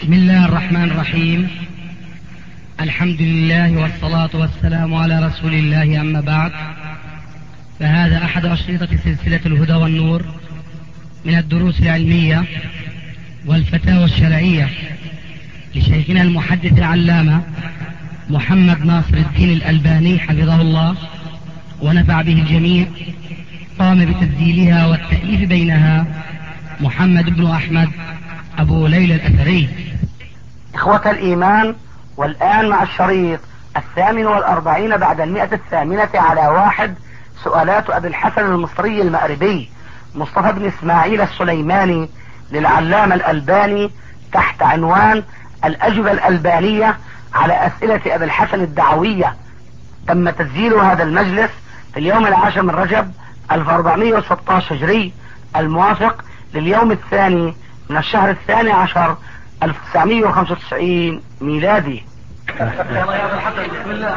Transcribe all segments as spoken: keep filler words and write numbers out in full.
بسم الله الرحمن الرحيم. الحمد لله والصلاة والسلام على رسول الله، أما بعد، فهذا أحد أشرطة سلسلة الهدى والنور من الدروس العلمية والفتاوى الشرعية لشيخنا المحدث العلامة محمد ناصر الدين الألباني حفظه الله ونفع به الجميع. قام بتسجيلها والتأليف بينها محمد بن أحمد أبو ليلى الأثري. إخوة الإيمان، والآن مع الشريط الثامن والأربعين بعد المئة الثامنة على واحد، سؤالات أبي الحسن المصري المأربي مصطفى بن إسماعيل السليماني للعلامة الألباني تحت عنوان الأجوبة الألبانية على أسئلة أبي الحسن الدعوية. تم تسجيل هذا المجلس في اليوم العاشر من رجب ألف وأربعمائة وستة عشر هجري، الموافق لليوم الثاني من الشهر الثاني عشر ألف وتسعمائة وخمسة وتسعين ميلادي. بسم الله.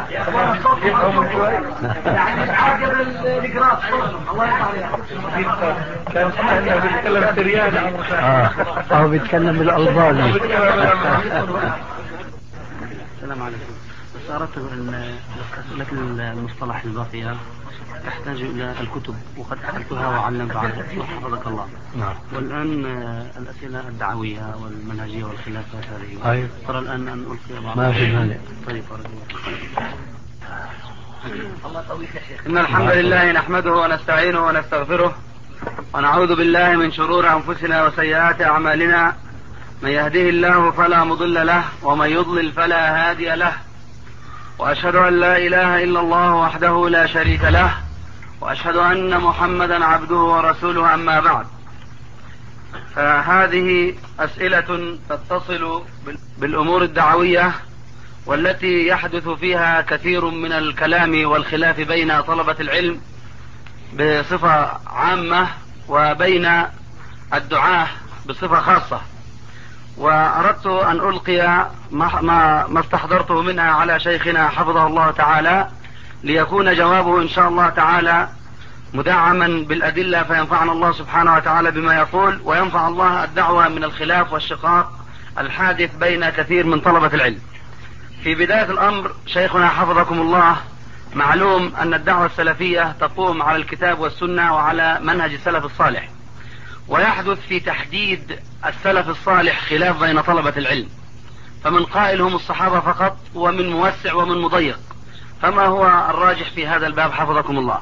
يعني عاجب الإجراء. الله يرضى كان كان بيتكلم سريان اه او بيتكلم بالألباني. السلام عليكم. بس أردت أن أسألك المصطلح الباقية تحتاج إلى الكتب، وقد أخذتها وعلمت عنها حفظك الله. نعم. والآن الأسئلة الدعوية والمنهجية والخلافات هذه. أيوة. ترى الآن أن ألقي بعض. ما في مانع. طيب. إن الحمد لله نحمده ونستعينه ونستغفره ونعوذ بالله من شرور أنفسنا وسيئات أعمالنا. من يهده الله فلا مضل له ومن يضلل فلا هادي له، وأشهد أن لا إله إلا الله وحده لا شريك له، وأشهد أن محمدا عبده ورسوله، أما بعد. فهذه أسئلة تتصل بالأمور الدعوية، والتي يحدث فيها كثير من الكلام والخلاف بين طلبة العلم بصفة عامة وبين الدعاة بصفة خاصة. وأردت أن ألقي ما, ما استحضرته منها على شيخنا حفظه الله تعالى، ليكون جوابه إن شاء الله تعالى مدعما بالأدلة، فينفعنا الله سبحانه وتعالى بما يقول، وينفع الله الدعوة من الخلاف والشقاق الحادث بين كثير من طلبة العلم. في بداية الأمر شيخنا حفظكم الله، معلوم أن الدعوة السلفية تقوم على الكتاب والسنة وعلى منهج السلف الصالح، ويحدث في تحديد السلف الصالح خلاف بين طلبة العلم، فمن قائل هم الصحابة فقط، ومن موسع ومن مضيق. فما هو الراجح في هذا الباب حفظكم الله؟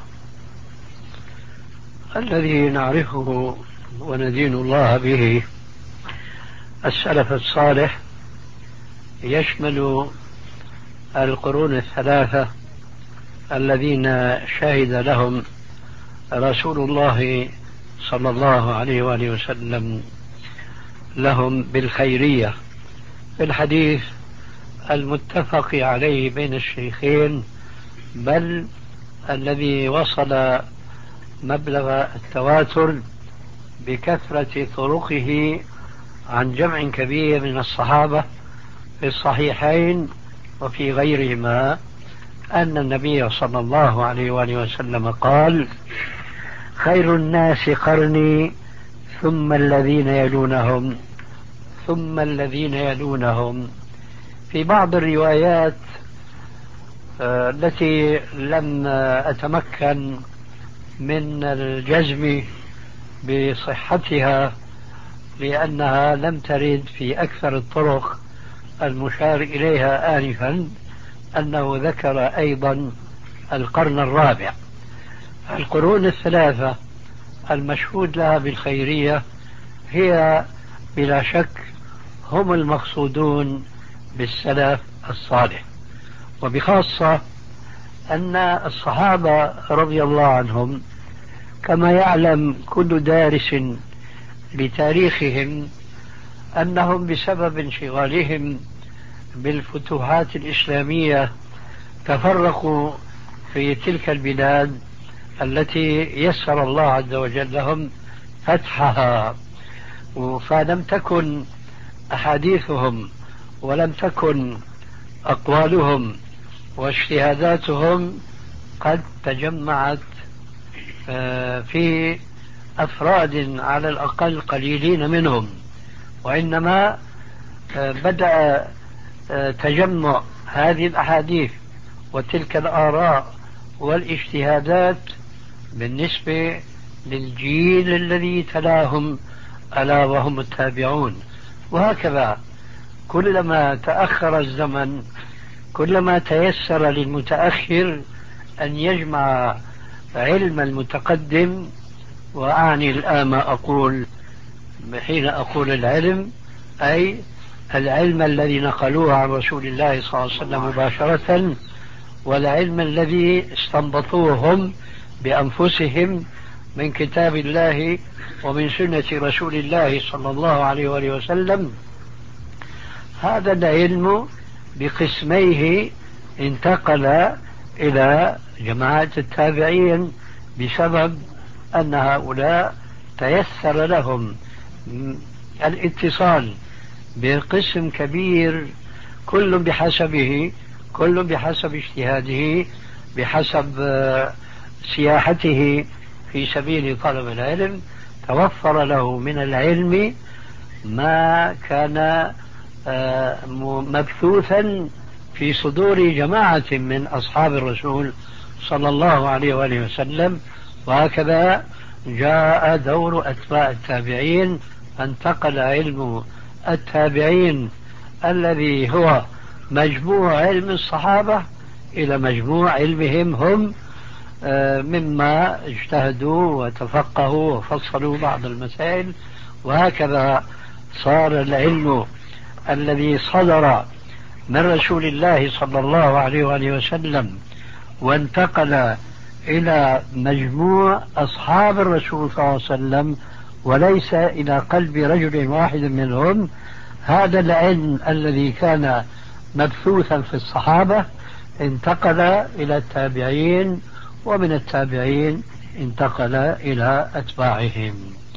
الذي نعرفه وندين الله به السلف الصالح يشمل القرون الثلاثة الذين شهد لهم رسول الله صلى الله عليه وآله وسلم لهم بالخيرية في الحديث المتفق عليه بين الشيخين، بل الذي وصل مبلغ التواتر بكثرة طرقه عن جمع كبير من الصحابة في الصحيحين وفي غيرهما، أن النبي صلى الله عليه وآله وسلم قال: خير الناس قرني ثم الذين يلونهم ثم الذين يلونهم. في بعض الروايات التي لم أتمكن من الجزم بصحتها لأنها لم ترد في أكثر الطرق المشار إليها آنفا، أنه ذكر أيضا القرن الرابع. القرون الثلاثة المشهود لها بالخيرية هي بلا شك هم المقصودون بالسلف الصالح، وبخاصة أن الصحابة رضي الله عنهم كما يعلم كل دارس لتاريخهم أنهم بسبب انشغالهم بالفتوحات الإسلامية تفرقوا في تلك البلاد التي يسر الله عز وجل لهم فتحها، فلم تكن أحاديثهم ولم تكن أقوالهم واجتهاداتهم قد تجمعت في أفراد على الأقل قليلين منهم، وإنما بدأ تجمع هذه الأحاديث وتلك الآراء والاجتهادات بالنسبة للجيل الذي تلاهم ألا وهم التابعون. وهكذا كلما تأخر الزمن كلما تيسر للمتأخر أن يجمع علم المتقدم. وأعني الآن ما أقول حين أقول العلم أي العلم الذي نقلوه عن رسول الله صلى الله عليه وسلم مباشرة، والعلم الذي استنبطوه هم بأنفسهم من كتاب الله ومن سنة رسول الله صلى الله عليه وآله وسلم. هذا العلم بقسميه انتقل إلى جماعة التابعين بسبب أن هؤلاء تيسر لهم الاتصال بقسم كبير كل بحسبه، كل بحسب اجتهاده، بحسب سياحته في سبيل طلب العلم. توفر له من العلم ما كان مبثوثا في صدور جماعة من أصحاب الرسول صلى الله عليه وآله وسلم. وهكذا جاء دور أتباع التابعين، فانتقل علم التابعين الذي هو مجموع علم الصحابة إلى مجموع علمهم هم مما اجتهدوا وتفقهوا وفصلوا بعض المسائل. وهكذا صار العلم الذي صدر من رسول الله صلى الله عليه وآله وسلم وانتقل إلى مجموع أصحاب الرسول صلى الله عليه وسلم وليس إلى قلب رجل واحد منهم. هذا العلم الذي كان مبثوثا في الصحابة انتقل إلى التابعين، ومن التابعين انتقل إلى أتباعهم.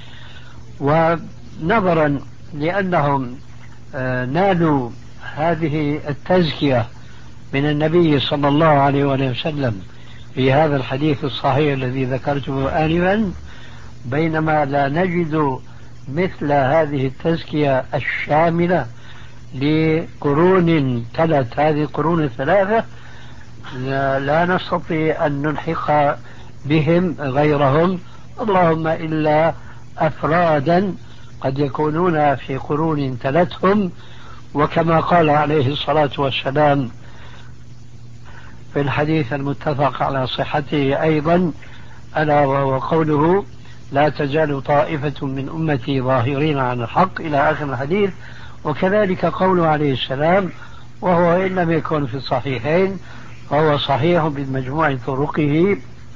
ونظرا لأنهم نالوا هذه التزكية من النبي صلى الله عليه وسلم في هذا الحديث الصحيح الذي ذكرته آنفا، بينما لا نجد مثل هذه التزكية الشاملة لقرون تلت هذه القرون الثلاثة، لا, لا نستطيع أن نلحق بهم غيرهم، اللهم إلا أفرادا قد يكونون في قرون تلتهم. وكما قال عليه الصلاة والسلام في الحديث المتفق على صحته أيضا، ألا وهو قوله لا تزال طائفة من أمتي ظاهرين عن الحق إلى آخر الحديث. وكذلك قوله عليه السلام، وهو إن لم يكن في الصحيحين فهو صحيح بمجموع طرقه،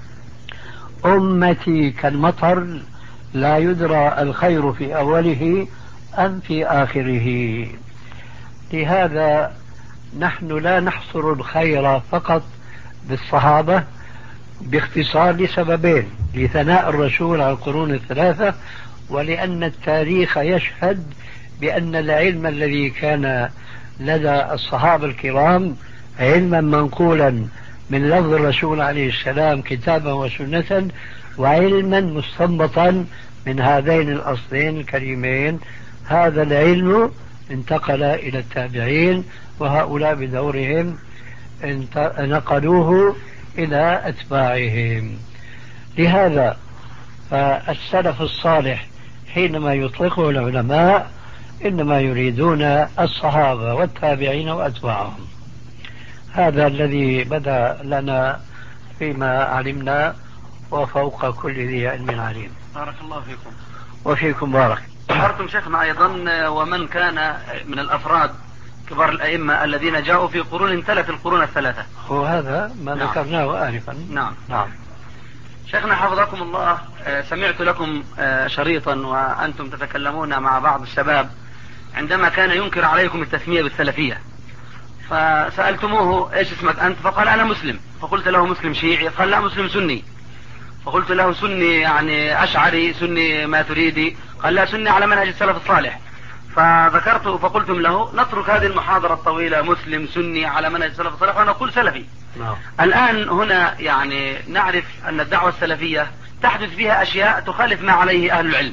أمتي كالمطر لا يدرى الخير في أوله أم في آخره. لهذا نحن لا نحصر الخير فقط بالصحابة باختصار لسببين: لثناء الرسول على القرون الثلاثة، ولأن التاريخ يشهد بأن العلم الذي كان لدى الصحابة الكرام علما منقولا من لفظ الرسول عليه السلام كتابا وسنة، وعلما مستنبطا من هذين الأصلين الكريمين. هذا العلم انتقل إلى التابعين، وهؤلاء بدورهم نقلوه إلى أتباعهم. لهذا فالسلف الصالح حينما يطلقه العلماء إنما يريدون الصحابة والتابعين وأتباعهم. هذا الذي بدأ لنا فيما علمنا، وفوق كل ذي علم عليم. بارك الله فيكم. وفيكم بارك. ذكرتم شيخنا أيضا ومن كان من الأفراد كبار الأئمة الذين جاءوا في قرون امتلت القرون الثلاثة، وهذا ما نعم. ذكرناه آنفا. نعم نعم. شيخنا حفظكم الله، سمعت لكم شريطا وأنتم تتكلمون مع بعض الشباب عندما كان ينكر عليكم التسمية بالسلفية، فسألتموه ايش اسمك أنت؟ فقال أنا مسلم. فقلت له مسلم شيعي؟ قال لا مسلم سني. فقلت له سني يعني أشعري سني ما تريدي؟ قال لا سني على منهج السلف الصالح. فذكرت فقلتم له نترك هذه المحاضرة الطويلة مسلم سني على منهج السلف الصالح ونقول سلفي. نعم. الآن هنا يعني نعرف أن الدعوة السلفية تحدث فيها أشياء تخالف ما عليه أهل العلم،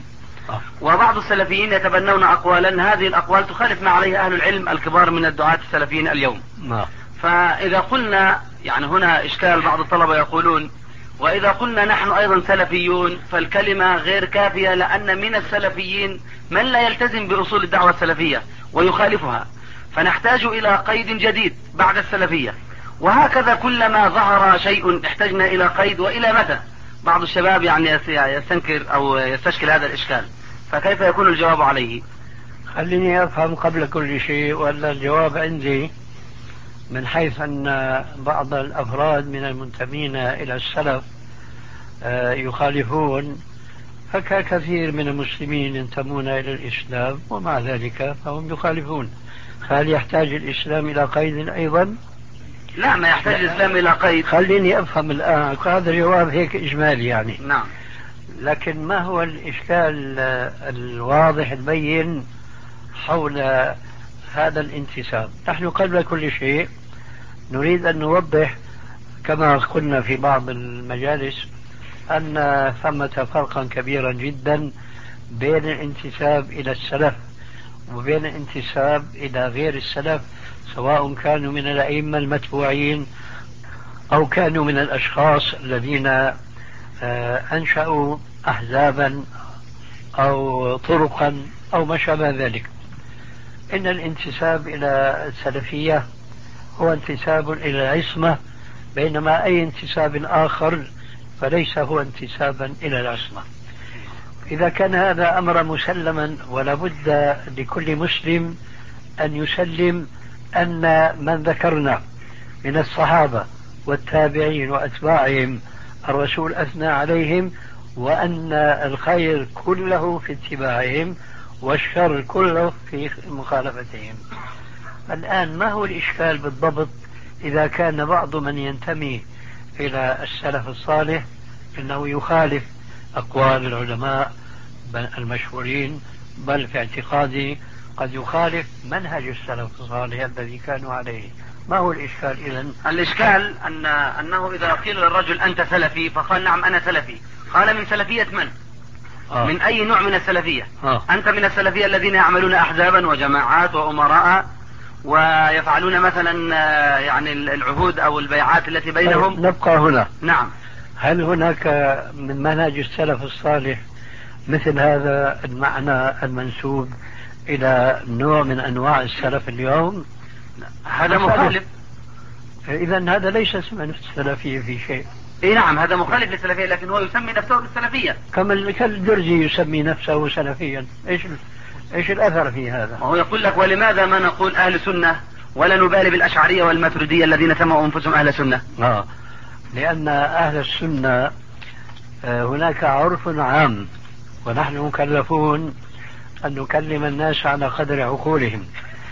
وبعض السلفيين يتبنون أقوالا هذه الأقوال تخالف ما عليه أهل العلم الكبار من الدعاة السلفيين اليوم. فإذا قلنا يعني هنا إشكال، بعض الطلبة يقولون وإذا قلنا نحن أيضا سلفيون فالكلمة غير كافية، لأن من السلفيين من لا يلتزم بأصول الدعوة السلفية ويخالفها، فنحتاج إلى قيد جديد بعد السلفية. وهكذا كلما ظهر شيء احتجنا إلى قيد. وإلى متى؟ بعض الشباب يعني يستنكر أو يستشكل هذا الإشكال، فكيف يكون الجواب عليه؟ خليني أفهم قبل كل شيء، ولا الجواب عندي من حيث أن بعض الأفراد من المنتمين إلى السلف يخالفون، فكثير من المسلمين ينتمون إلى الإسلام ومع ذلك فهم يخالفون. فهل يحتاج الإسلام إلى قيد أيضا؟ لا، ما يحتاج الإسلام إلى قيد. خليني أفهم الآن، هذا الجواب هيك إجمالي يعني. نعم. لكن ما هو الإشكال الواضح البين حول هذا الانتساب؟ نحن قبل كل شيء نريد أن نوضح كما قلنا في بعض المجالس أن ثمة فرقا كبيرا جدا بين الانتساب إلى السلف وبين الانتساب إلى غير السلف، سواء كانوا من الأئمة المتبوعين أو كانوا من الأشخاص الذين أنشأوا أحزابا أو طرقا أو ما شابه ذلك. إن الانتساب إلى السلفية هو انتساب إلى العصمة، بينما أي انتساب آخر فليس هو انتسابا إلى العصمة. إذا كان هذا أمر مسلما، ولا بد لكل مسلم أن يسلم أن من ذكرنا من الصحابة والتابعين وأتباعهم الرسول أثنى عليهم، وأن الخير كله في اتباعهم والشر كله في مخالفتهم. الآن ما هو الإشكال بالضبط إذا كان بعض من ينتمي إلى السلف الصالح إنه يخالف أقوال العلماء المشهورين، بل في اعتقادي قد يخالف منهج السلف الصالح الذي كانوا عليه؟ ما هو الإشكال إذن؟ الإشكال أن أنه إذا قيل للرجل أنت سلفي فقال نعم أنا سلفي، قال من سلفية من؟ آه. من أي نوع من السلفية؟ آه. أنت من السلفية الذين يعملون أحزابا وجماعات وأمراء ويفعلون مثلا يعني العهود أو البيعات التي بينهم. طيب نبقى هنا. نعم. هل هناك من منهج السلف الصالح مثل هذا المعنى المنسوب إلى نوع من أنواع السلف اليوم؟ هذا مخالف. إذن هذا ليس اسم السلفية في شيء. اي نعم، هذا مخالف للسلفية، لكن هو يسمي نفسه بالسلفية. كما الجرزي يسمي نفسه سلفيا. ايش ايش الاثر في هذا؟ وهو يقول لك ولماذا ما نقول اهل سنة ولا نبالي بالاشعرية والماتريدية الذين سموا انفسهم اهل سنة؟ اه لان اهل السنة هناك عرف عام، ونحن مكلفون ان نكلم الناس على قدر عقولهم.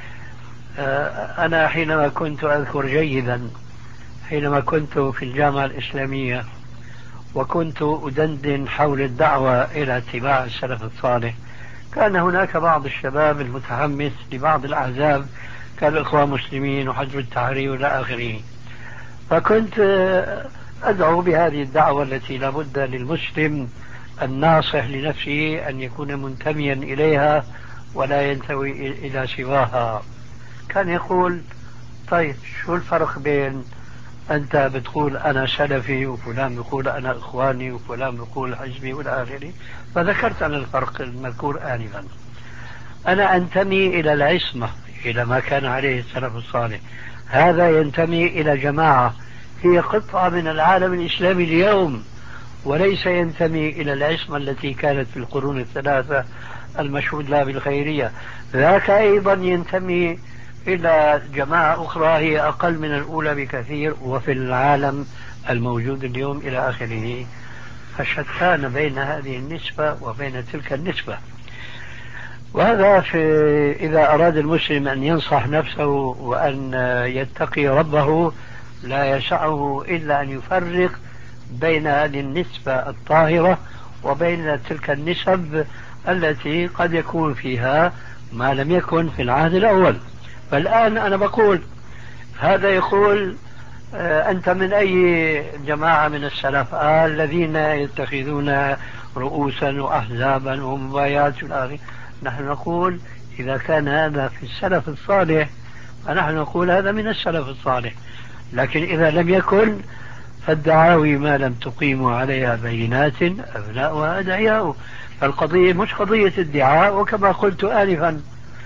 انا حينما كنت اذكر جيدا حينما كنت في الجامعة الإسلامية وكنت أدندن حول الدعوة إلى اتباع السلف الصالح، كان هناك بعض الشباب المتحمس لبعض الأحزاب كالإخوان المسلمين وحزب التحرير إلى آخره، فكنت أدعو بهذه الدعوة التي لابد للمسلم الناصح لنفسه أن يكون منتميا إليها ولا ينتمي إلى سواها. كان يقول طيب شو الفرق بين أنت بتقول أنا سلفي وفلان بيقول أنا إخواني وفلان بيقول حزبي والى آخره؟ فذكرت أنا الفرق المذكور آنفا. أنا أنتمي إلى العصمة، إلى ما كان عليه السلف الصالح. هذا ينتمي إلى جماعة هي قطعة من العالم الإسلامي اليوم، وليس ينتمي إلى العصمة التي كانت في القرون الثلاثة المشهود لها بالخيرية. ذاك أيضا ينتمي إلى جماعة أخرى هي أقل من الأولى بكثير وفي العالم الموجود اليوم إلى آخره. فشتان بين هذه النسبة وبين تلك النسبة. وهذا في إذا أراد المسلم أن ينصح نفسه وأن يتقي ربه لا يسعه إلا أن يفرق بين هذه النسبة الطاهرة وبين تلك النسب التي قد يكون فيها ما لم يكن في العهد الأول. فالآن أنا بقول هذا يقول أنت من أي جماعة من السلف؟ آه الذين يتخذون رؤوسا وأحزابا ومبايات والآخر. نحن نقول إذا كان هذا في السلف الصالح فنحن نقول هذا من السلف الصالح، لكن إذا لم يكن فالدعاوي ما لم تقيموا عليها بينات أبناؤها أدعياء. فالقضية مش قضية ادعاء، وكما قلت آنفا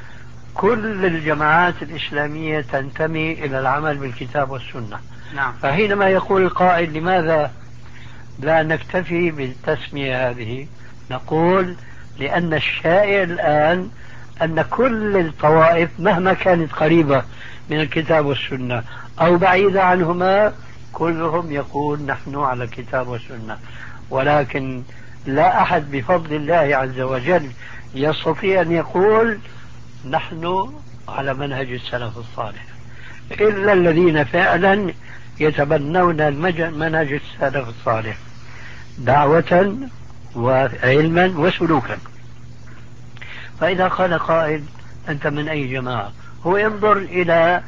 كل الجماعات الإسلامية تنتمي إلى العمل بالكتاب والسنة. نعم. فحينما يقول القائل لماذا لا نكتفي بالتسمية هذه، نقول لأن الشائع الآن أن كل الطوائف مهما كانت قريبة من الكتاب والسنة أو بعيدة عنهما كلهم يقول نحن على الكتاب والسنة، ولكن لا أحد بفضل الله عز وجل يستطيع أن يقول نحن على منهج السلف الصالح إلا الذين فعلا يتبنون منهج السلف الصالح دعوة وعلما وسلوكا. فإذا قال قائل أنت من أي جماعة، هو ينظر إلى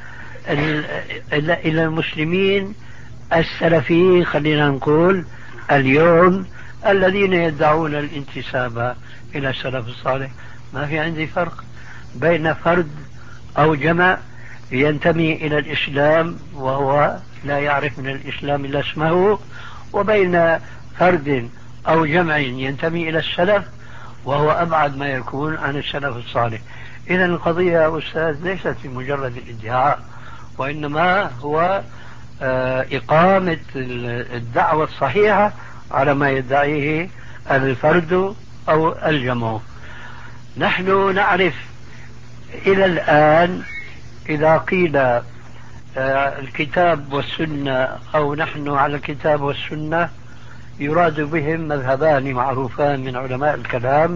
إلى المسلمين السلفيين خلينا نقول اليوم الذين يدعون الانتساب إلى السلف الصالح. ما في عندي فرق بين فرد أو جمع ينتمي إلى الإسلام وهو لا يعرف من الإسلام إلا اسمه، وبين فرد أو جمع ينتمي إلى السلف وهو أبعد ما يكون عن السلف الصالح. إذن القضية يا أستاذ ليست في مجرد الادعاء، وإنما هو إقامة الدعوة الصحيحة على ما يدعيه الفرد أو الجمع. نحن نعرف إلى الآن إذا قيل الكتاب والسنة أو نحن على الكتاب والسنة يراد بهم مذهبان معروفان من علماء الكلام،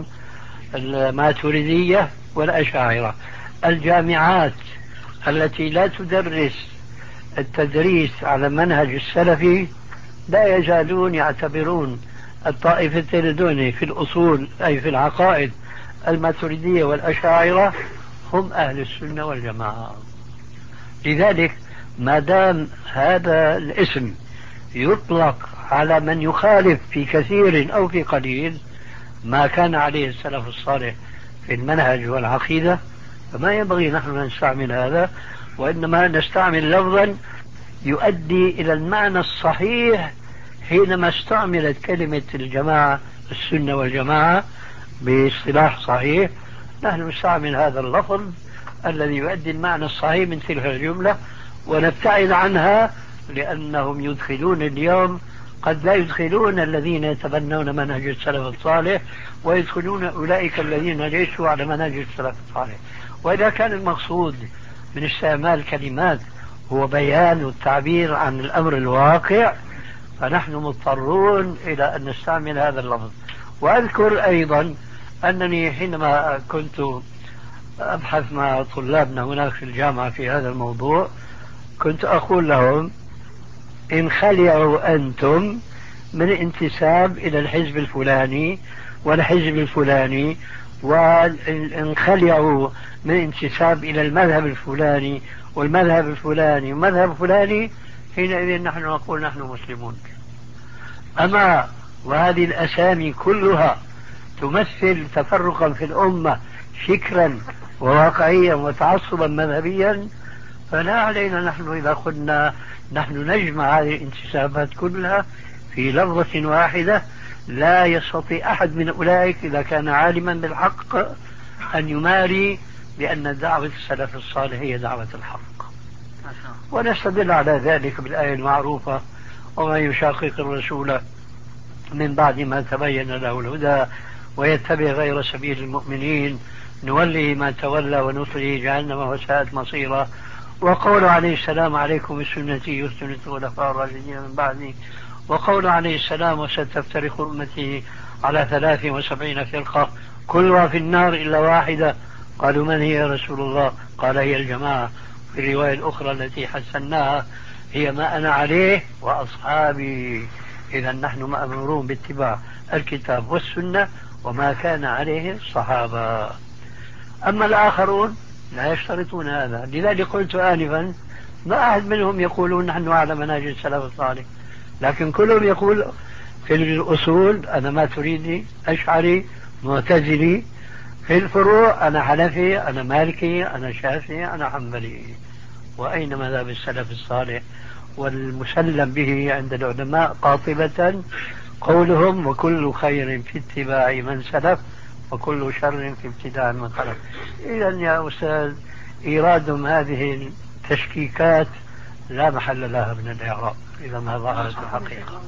الماتريدية والأشاعرة. الجامعات التي لا تدرس التدريس على منهج السلفي لا يزالون يعتبرون الطائفتين دون في الأصول أي في العقائد الماتريدية والأشاعرة هم أهل السنة والجماعة. لذلك ما دام هذا الاسم يطلق على من يخالف في كثير أو في قليل ما كان عليه السلف الصالح في المنهج والعقيدة، فما ينبغي نحن نستعمل هذا، وإنما نستعمل لفظا يؤدي إلى المعنى الصحيح. حينما استعملت كلمة الجماعة السنة والجماعة باصطلاح صحيح نحن نستعمل هذا اللفظ الذي يؤدي المعنى الصحيح من تلك الجملة ونبتعد عنها، لأنهم يدخلون اليوم قد لا يدخلون الذين يتبنون منهج السلف الصالح ويدخلون أولئك الذين ليسوا على منهج السلف الصالح. وإذا كان المقصود من استعمال كلمات هو بيان والتعبير عن الأمر الواقع فنحن مضطرون إلى أن نستعمل هذا اللفظ. وأذكر أيضا أنني حينما كنت أبحث مع طلابنا هناك في الجامعة في هذا الموضوع كنت أقول لهم إن خلعوا أنتم من انتساب إلى الحزب الفلاني والحزب الفلاني، وإن خلعوا من انتساب إلى المذهب الفلاني والمذهب الفلاني والمذهب الفلاني، حينئذ نحن نقول نحن مسلمون. أما وهذه الأسامي كلها تمثل تفرقا في الأمة فكرا وواقعيا وتعصبا مذهبيا، فلا علينا نحن إذا قلنا نحن نجمع هذه الانتسابات كلها في لفظة واحدة. لا يستطيع أحد من أولئك إذا كان عالما بالحق أن يماري بأن دعوة السلف الصالح هي دعوة الحق. ونستدل على ذلك بالآية المعروفة ومن يشاقق الرسول من بعد ما تبين له الهدى ويتبع غير سبيل المؤمنين نوله ما تولى ونصله جهنم وساءت مصيرا. وقول عليه السلام عليكم بسنتي وسنة الخلفاء الراشدين من بعدي. وقول عليه السلام وستفترق أمتي على ثلاث وسبعين فرقة كلها في النار إلا واحدة. قالوا من هي يا رسول الله؟ قال هي الجماعة. في الرواية الأخرى التي حسناها هي ما أنا عليه وأصحابي. إذا نحن مأمورون باتباع الكتاب والسنة وما كان عليه الصحابة. أما الآخرون لا يشترطون هذا. لذلك قلت آنفا ما أحد منهم يقولون نحن على منهج السلف الصالح، لكن كلهم يقول في الأصول أنا ماتريدي أشعري معتزلي، في الفروع أنا حنفي أنا مالكي أنا شافعي أنا حنبلي. وأين مذهب السلف الصالح والمسلم به عند العلماء قاطبة قولهم وكل خير في اتباع من سلف وكل شر في ابتداع من خلف. إذا يا أستاذ إيرادهم هذه التشكيكات لا محل لها من الإعراب إذا ما ظهرت الحقيقة.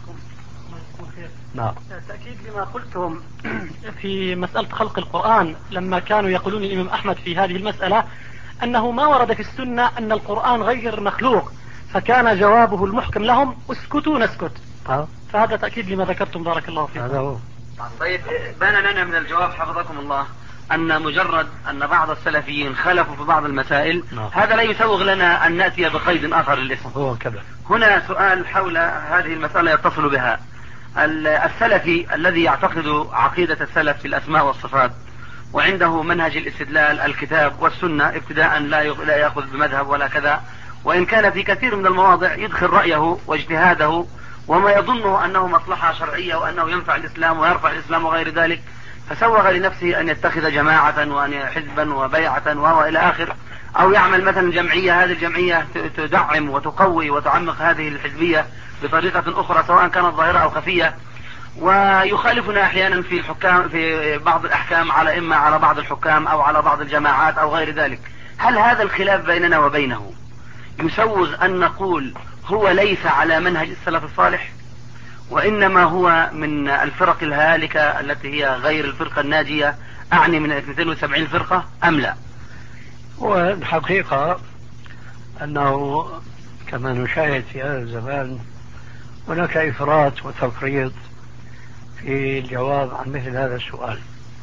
نعم. تأكيد لما قلتم في مسألة خلق القرآن، لما كانوا يقولون الإمام أحمد في هذه المسألة أنه ما ورد في السنة أن القرآن غير مخلوق، فكان جوابه المحكم لهم اسكتوا نسكت. أه؟ فهذا تأكيد لما ذكرتم بارك الله فيكم. هذا هو. طيب بان لنا من الجواب حفظكم الله أن مجرد أن بعض السلفيين خلفوا في بعض المسائل نعم. هذا لا يسوغ لنا أن نأتي بقيد آخر للاسم. هو كذا. هنا سؤال حول هذه المسألة يتصل بها. السلفي الذي يعتقد عقيدة السلف في الأسماء والصفات وعنده منهج الاستدلال الكتاب والسنة ابتداء لا لا يأخذ بمذهب ولا كذا، وإن كان في كثير من المواضع يدخل رأيه واجتهاده وما يظنه أنه مصلحة شرعية وأنه ينفع الإسلام ويرفع الإسلام وغير ذلك، فسوغ لنفسه أن يتخذ جماعة وأن حزبا وبيعة وإلى آخر، أو يعمل مثلا جمعية، هذه الجمعية تدعم وتقوي وتعمق هذه الحزبية بطريقة أخرى سواء كانت ظاهرة أو خفية، ويخالفنا أحيانا في الحكام في بعض الأحكام على إما على بعض الحكام أو على بعض الجماعات أو غير ذلك. هل هذا الخلاف بيننا وبينه يسوغ أن نقول هو ليس على منهج السلف الصالح وإنما هو من الفرق الهالكة التي هي غير الفرقة الناجية، أعني من اثنتين وسبعين فرقة أم لا؟ والحقيقة أنه كما نشاهد في هذا الزمان هناك إفراط وتفريط في الجواب عن مثل هذا السؤال.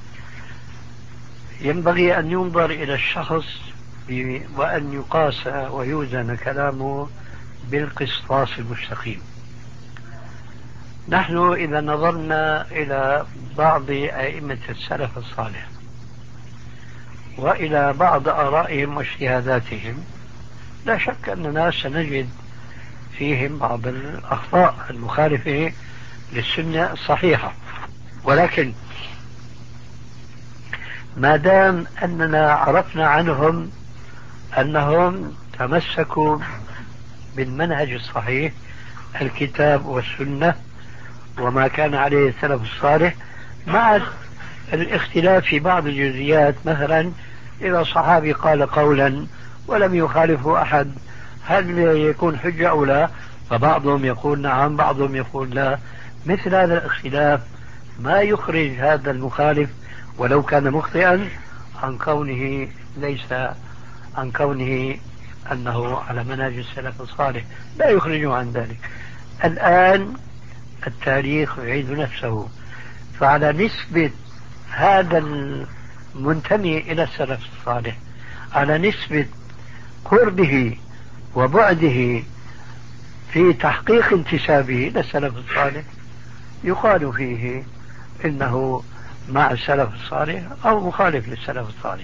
ينبغي أن ينظر إلى الشخص وأن يقاس ويوزن كلامه بالقسطاس المستقيم. نحن إذا نظرنا إلى بعض أئمة السلف الصالح وإلى بعض آرائهم واجتهاداتهم لا شك أننا سنجد فيهم بعض الأخطاء المخالفة للسنة الصحيحة، ولكن ما دام أننا عرفنا عنهم أنهم تمسكوا بالمنهج الصحيح الكتاب والسنة وما كان عليه السلف الصالح مع الاختلاف في بعض الجزئيات، مثلا إذا صحابي قال قولا ولم يخالفه أحد هل يكون حجة أو لا؟ فبعضهم يقول نعم بعضهم يقول لا. مثل هذا الاختلاف ما يخرج هذا المخالف ولو كان مخطئا عن كونه ليس عن كونه أنه على منهج السلف الصالح، لا يخرجه عن ذلك. الآن التاريخ يعيد نفسه، فعلى نسبة هذا المنتمي إلى السلف الصالح على نسبة قربه وبعده في تحقيق انتسابه إلى السلف الصالح يقال فيه إنه مع السلف الصالح أو مخالف للسلف الصالح.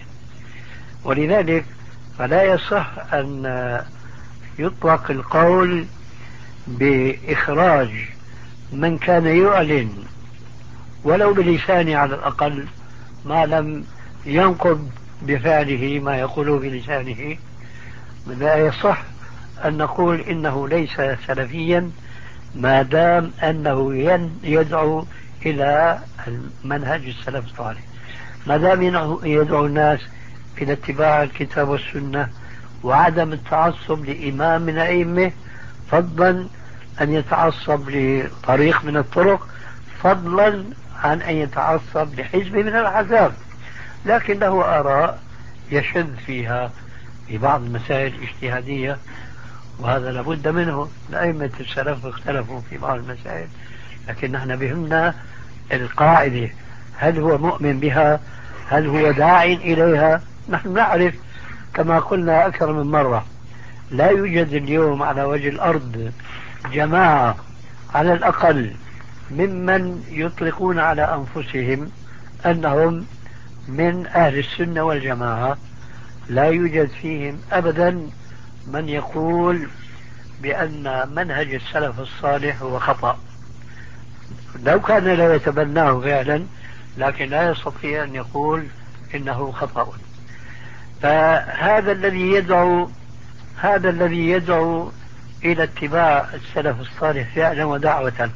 ولذلك فلا يصح أن يطلق القول بإخراج من كان يعلن ولو بلسانه على الأقل ما لم ينقض بفعله ما يقوله بلسانه. لا يصح أن نقول إنه ليس سلفيا ما دام أنه يدعو إلى منهج السلف الصالح، ما دام يدعو الناس إلى اتباع الكتاب والسنة وعدم التعصب لإمام من أئمة، فضلا أن يتعصب لطريق من الطرق، فضلا عن أن يتعصب لحزب من الأحزاب، لكن له آراء يشذ فيها في بعض المسائل الاجتهادية وهذا لابد منه. أئمة السلف اختلفوا في بعض المسائل، لكن نحن بهمنا القاعدة، هل هو مؤمن بها؟ هل هو داع إليها؟ نحن نعرف كما قلنا أكثر من مرة لا يوجد اليوم على وجه الأرض جماعة على الأقل ممن يطلقون على أنفسهم أنهم من أهل السنة والجماعة، لا يوجد فيهم أبدا من يقول بأن منهج السلف الصالح هو خطأ، لو كان لا يتبناه فعلا لكن لا يستطيع أن يقول إنه خطأ. فهذا الذي يدعو هذا الذي يدعو إلى اتباع السلف الصالح فعلا ودعوة،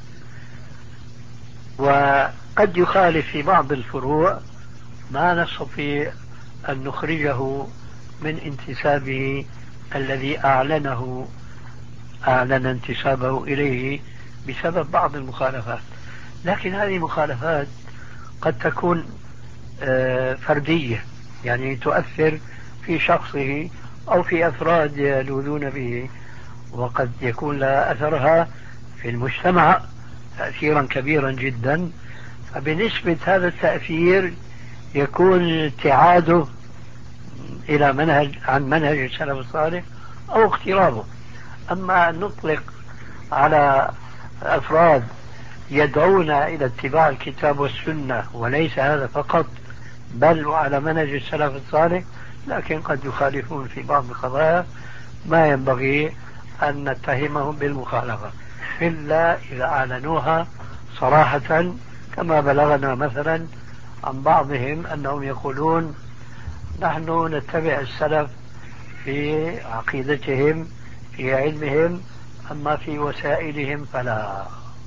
وقد يخالف في بعض الفروع ما نستطيع أن نخرجه من انتسابه الذي أعلنه أعلن انتسابه إليه بسبب بعض المخالفات. لكن هذه المخالفات قد تكون فردية، يعني تؤثر في شخصه أو في أفراد يلوذون به، وقد يكون لها أثرها في المجتمع تأثيرا كبيرا جدا. فبنسبة هذا التأثير يكون ابتعاده إلى منهج عن منهج السلف الصالح أو اقترابه. أما أن نطلق على أفراد يدعون إلى اتباع الكتاب والسنة وليس هذا فقط بل وعلى منهج السلف الصالح، لكن قد يخالفون في بعض القضايا ما ينبغي أن نتهمهم بالمخالفة إلا إذا أعلنوها صراحة، كما بلغنا مثلا عن بعضهم أنهم يقولون نحن نتبع السلف في عقيدتهم في علمهم، أما في وسائلهم فلا.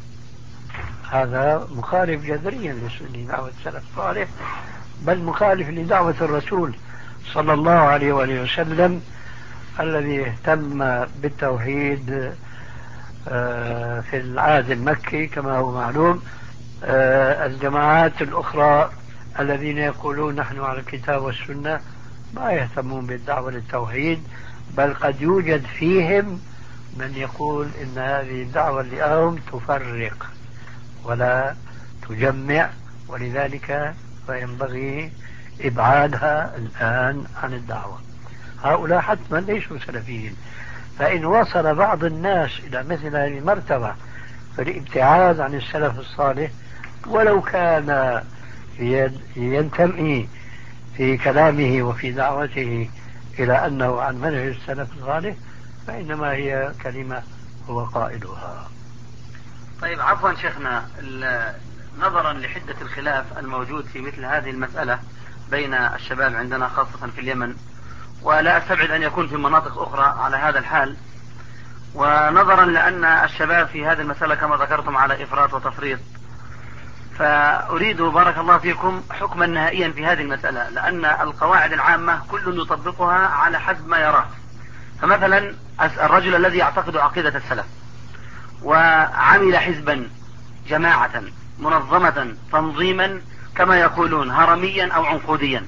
هذا مخالف جذريا لدعوة السلف الصالح، بل مخالف لدعوة الرسول صلى الله عليه وآله وسلم الذي اهتم بالتوحيد في العهد المكي كما هو معلوم. الجماعات الأخرى الذين يقولون نحن على الكتاب والسنة ما يهتمون بالدعوة للتوحيد، بل قد يوجد فيهم من يقول إن هذه الدعوة اليوم تفرق ولا تجمع، ولذلك فينبغي إبعادها الآن عن الدعوة. هؤلاء حتما ليسوا سلفيين، فإن وصل بعض الناس إلى مثل هذه المرتبة فالابتعاد عن السلف الصالح ولو كان ينتمي في كلامه وفي دعوته إلى أنه عن منهج السلف الصالح فإنما هي كلمة هو قائلها. طيب عفوا شيخنا، نظرا لحدة الخلاف الموجود في مثل هذه المسألة بين الشباب عندنا خاصة في اليمن، ولا أستبعد أن يكون في مناطق أخرى على هذا الحال، ونظرا لأن الشباب في هذه المسألة كما ذكرتم على إفراط وتفريط، فأريد بارك الله فيكم حكما نهائيا في هذه المسألة، لأن القواعد العامة كل يطبقها على حسب ما يراه. فمثلا الرجل الذي يعتقد عقيدة السلف وعمل حزبا جماعة منظمة تنظيما كما يقولون هرميا أو عنقوديا،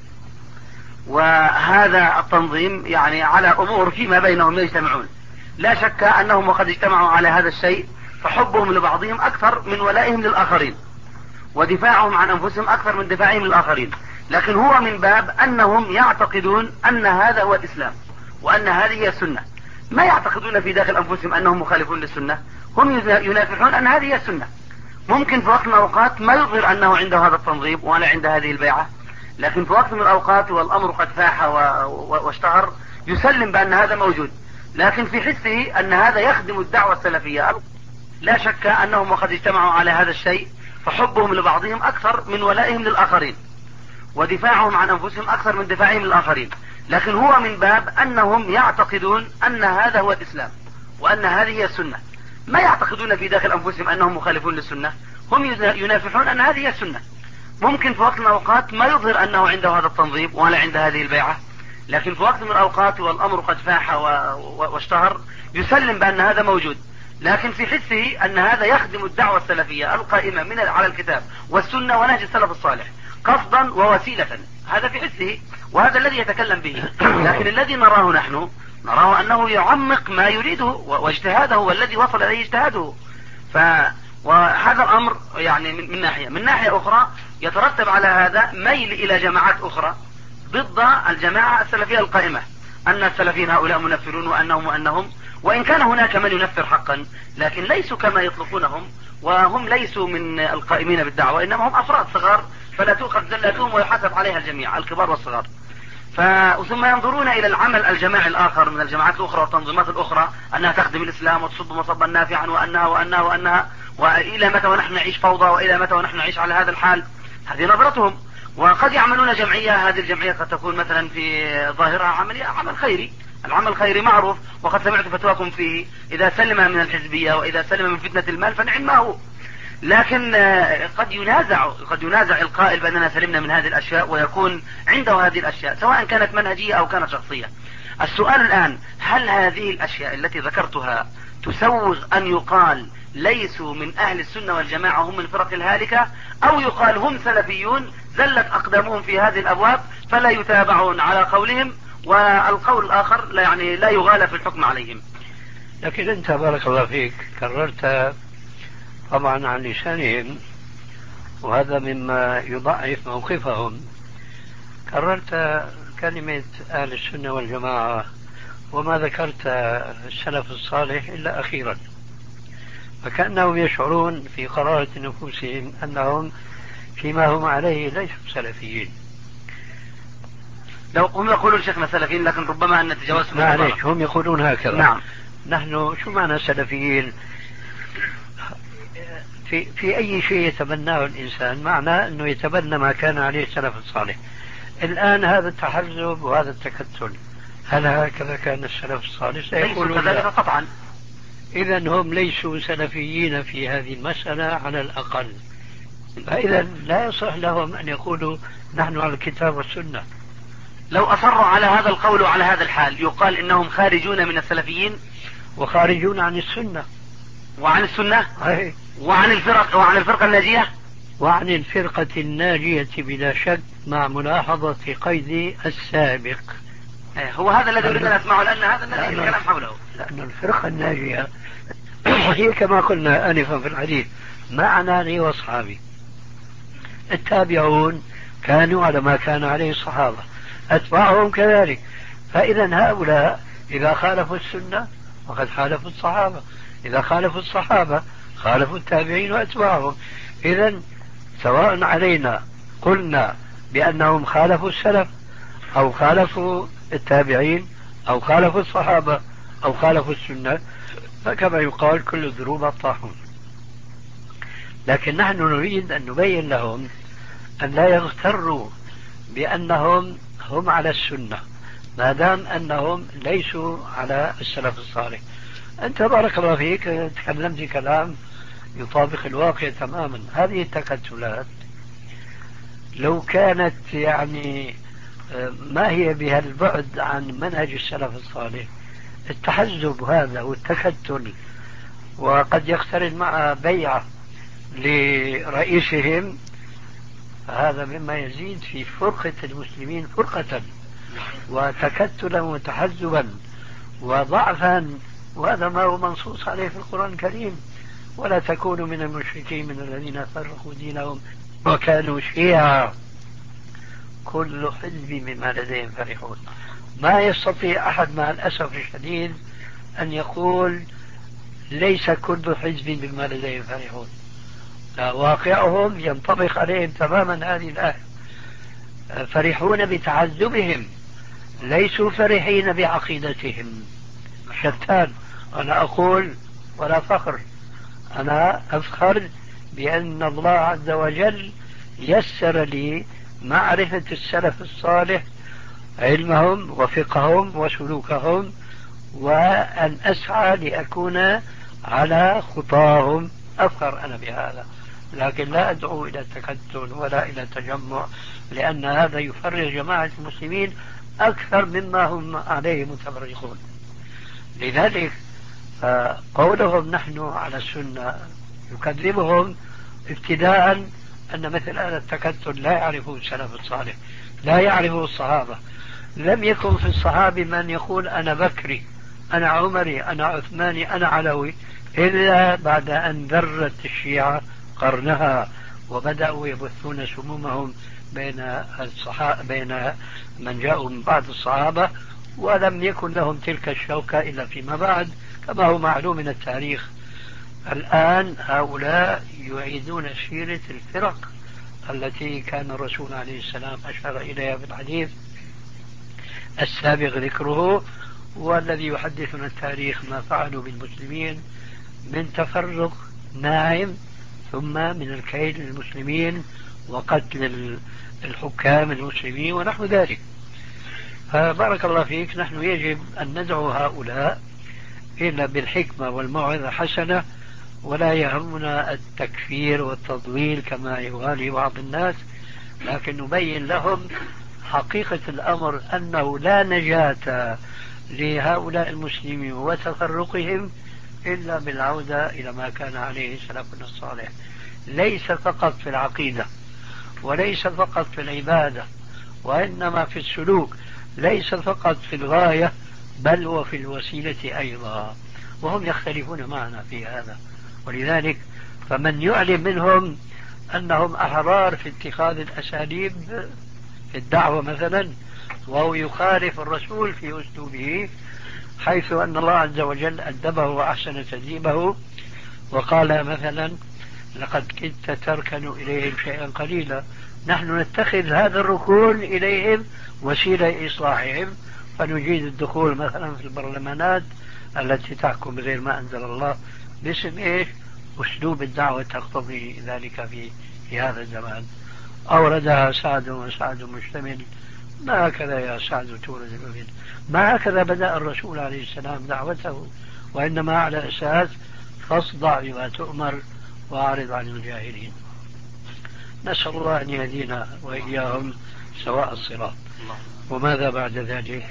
وهذا التنظيم يعني على أمور فيما بينهم يجتمعون، لا شك أنهم وقد اجتمعوا على هذا الشيء فحبهم لبعضهم أكثر من ولائهم للآخرين، ودفاعهم عن أنفسهم أكثر من دفاعهم للآخرين، لكن هو من باب أنهم يعتقدون أن هذا هو الإسلام وأن هذه هي السنة، ما يعتقدون في داخل أنفسهم أنهم مخالفون للسنة، هم ينافحون أن هذه هي السنة. ممكن في وقت من الأوقات ما يظهر أنه عنده هذا التنظيم ولا عنده هذه البيعة، لكن في وقت من الأوقات والأمر قد فاح واشتهر يسلم بأن هذا موجود، لكن في حسه أن هذا يخدم الدعوة السلفية. لا شك أنهم وقد اجتمعوا على هذا الشيء فحبهم لبعضهم أكثر من ولائهم للآخرين، ودفاعهم عن أنفسهم أكثر من دفاعهم للآخرين، لكن هو من باب أنهم يعتقدون أن هذا هو الإسلام وأن هذه هي السنة، ما يعتقدون في داخل أنفسهم أنهم مخالفون للسنة، هم ينافحون أن هذه هي السنة. ممكن في وقت من الأوقات ما يظهر أنه عنده هذا التنظيم ولا عنده هذه البيعة، لكن في وقت من الأوقات والأمر قد فاح واشتهر يسلم بأن هذا موجود، لكن في حسه أن هذا يخدم الدعوة السلفية القائمة من على الكتاب والسنة ونهج السلف الصالح قصدا ووسيلة، هذا في حسه وهذا الذي يتكلم به. لكن الذي نراه نحن نراه أنه يعمق ما يريده واجتهاده والذي وصل إليه اجتهاده. ف وهذا الأمر يعني من, من ناحية من ناحية أخرى يترتب على هذا ميل إلى جماعات أخرى ضد الجماعة السلفية القائمة، أن السلفيين هؤلاء منفرون وأنهم وأنهم وإن كان هناك من ينفر حقا لكن ليسوا كما يطلقونهم، وهم ليسوا من القائمين بالدعوة، إنما هم أفراد صغار فلا تؤخذ زلاتهم ويحاسب عليها الجميع الكبار والصغار. ثم ينظرون إلى العمل الجماعي الآخر من الجماعات الأخرى والتنظيمات الأخرى أنها تخدم الإسلام وتصب مصبا نافعا وأنها وأنها وأنها وإلى متى ونحن نعيش فوضى، وإلى متى ونحن نعيش على هذا الحال. هذه نظرتهم. وقد يعملون جمعية، هذه الجمعية قد تكون مثلا في ظاهرها عملية عمل خيري، العمل الخيري معروف، وقد سمعت فتواكم فيه، إذا سلم من الحزبية وإذا سلم من فتنة المال فنعم ما هو. لكن قد ينازع قد ينازع القائل بأننا سلمنا من هذه الأشياء، ويكون عنده هذه الأشياء سواء كانت منهجية أو كانت شخصية. السؤال الآن، هل هذه الأشياء التي ذكرتها تسوغ أن يقال ليسوا من أهل السنة والجماعة، هم من الفرق الهالكة، أو يقال هم سلفيون زلت أقدامهم في هذه الأبواب فلا يتابعون على قولهم، والقول الآخر لا يعني لا يغالى في الحكم عليهم؟ لكن أنت بارك الله فيك كررت طبعا عن لسانهم، وهذا مما يضعف موقفهم. كررت كلمة أهل السنة والجماعة وما ذكرت السلف الصالح إلا أخيرا، فكأنهم يشعرون في قرارة نفوسهم أنهم فيما هم عليه ليسوا سلفيين. لو هم يقولون شيخنا سلفيين، لكن ربما أن نتجاوز. معليش، هم يقولون هكذا. نعم. نحن شو معنى سلفيين؟ في, في أي شيء يتبناه الإنسان معناه أنه يتبنى ما كان عليه السلف الصالح. الآن هذا التحزب وهذا التكتل، هل هكذا كان السلف الصالح؟ ليسوا كذلك قطعا. إذا هم ليسوا سلفيين في هذه المسألة على الأقل، فإذا لا يصح لهم أن يقولوا نحن على الكتاب والسنة. لو أصروا على هذا القول وعلى هذا الحال يقال إنهم خارجون من السلفيين وخارجون عن السنة وعن السنة أي. وعن الفرق وعن الفرقة الناجية وعن الفرقة الناجية بلا شك، مع ملاحظة قيد السابق. هو هذا الذي أريد أن أسمعه، لأن هذا الذي الكلام حوله. لأن الفرقة الناجية هي كما قلنا آنفا في الحديث معنى لي وأصحابي. التابعون كانوا على ما كان عليه الصحابة، أتباعهم كذلك. فإذا هؤلاء إذا خالفوا السنة فقد خالفوا الصحابة، إذا خالفوا الصحابة خالفوا التابعين وأتباعهم. إذا سواء علينا قلنا بأنهم خالفوا السلف أو خالفوا التابعين أو خالفوا الصحابة أو خالفوا السنة، فكما يقال كل الضروب الطاحون. لكن نحن نريد أن نبين لهم أن لا يغتروا بأنهم هم على السنة ما دام أنهم ليسوا على السلف الصالح. أنت بارك الله فيك تكلمت كلام يطابق الواقع تماما. هذه التكتلات لو كانت يعني ما هي بها البعد عن منهج السلف الصالح، التحزب هذا والتكتل، وقد يقترن مع بيعة لرئيسهم، هذا مما يزيد في فرقة المسلمين فرقة وتكتلا وتحزبا وضعفا، وهذا ما هو منصوص عليه في القرآن الكريم: ولا تكونوا من المشركين من الذين فرقوا دينهم وكانوا شيعا كل حزب بما لديهم فرحون. ما يستطيع أحد مع الأسف الشديد أن يقول ليس كل حزب بما لديهم فرحون. لا، واقعهم ينطبق عليهم تماما هذه الآية. فرحون بتعذبهم، ليسوا فرحين بعقيدتهم. شتان. أنا أقول ولا فخر، أنا أفخر بأن الله عز وجل يسر لي معرفة السلف الصالح، علمهم وفقههم وسلوكهم، وأن أسعى لأكون على خطاهم. أفخر أنا بهذا، لكن لا أدعو إلى التكتل ولا إلى التجمع، لأن هذا يفرغ جماعة المسلمين أكثر مما هم عليه متفرقون. لذلك قولهم نحن على السنة يكذبهم ابتداء أن مثل هذا التكتل لا يعرفه السلف الصالح، لا يعرفه الصحابة. لم يكن في الصحابة من يقول أنا بكري، أنا عمري، أنا عثماني، أنا علوي، إلا بعد أن ذرت الشيعة قرنها وبدأوا يبثون سمومهم بين الصحابة، بين من جاءوا من بعد الصحابة، ولم يكن لهم تلك الشوكة إلا فيما بعد كما هو معلوم من التاريخ. الآن هؤلاء يعيدون سيرة الفرق التي كان الرسول عليه السلام أشار إليها في الحديث السابق ذكره، والذي يحدثنا التاريخ ما فعلوا بالمسلمين من تفرق ناعم، ثم من الكيد للمسلمين وقتل الحكام المسلمين ونحو ذلك. فبارك الله فيك، نحن يجب أن ندعو هؤلاء إلا بالحكمة والموعظة الحسنة، ولا يهمنا التكفير والتضليل كما يغالي بعض الناس، لكن نبين لهم حقيقة الأمر أنه لا نجاة لهؤلاء المسلمين وتفرقهم إلا بالعودة إلى ما كان عليه سلفنا الصالح، ليس فقط في العقيدة وليس فقط في العبادة، وإنما في السلوك، ليس فقط في الغاية بل وفي الوسيلة أيضا، وهم يختلفون معنا في هذا. ولذلك فمن يعلم منهم أنهم أحرار في اتخاذ الأساليب في الدعوة مثلا، وهو يخالف الرسول في أسلوبه، حيث أن الله عز وجل أدبه وأحسن تدريبه وقال مثلا لقد كدت تركن إليهم شيئا قليلا، نحن نتخذ هذا الركون إليهم وسيلة إصلاحهم، فنجيد الدخول مثلا في البرلمانات التي تحكم بغير ما أنزل الله باسم إيش؟ أسلوب الدعوة تقتضي ذلك في في هذا الزمان. أوردها سعد وسعد مشتمل، ما هكذا يا سعد تورد الأمين، ما هكذا بدأ الرسول عليه السلام دعوته، وإنما على أساس فاصدع بما تؤمر وأعرض عن الجاهلين. نسأل الله أن يهدينا وإياهم سواء الصراط. وماذا بعد ذلك؟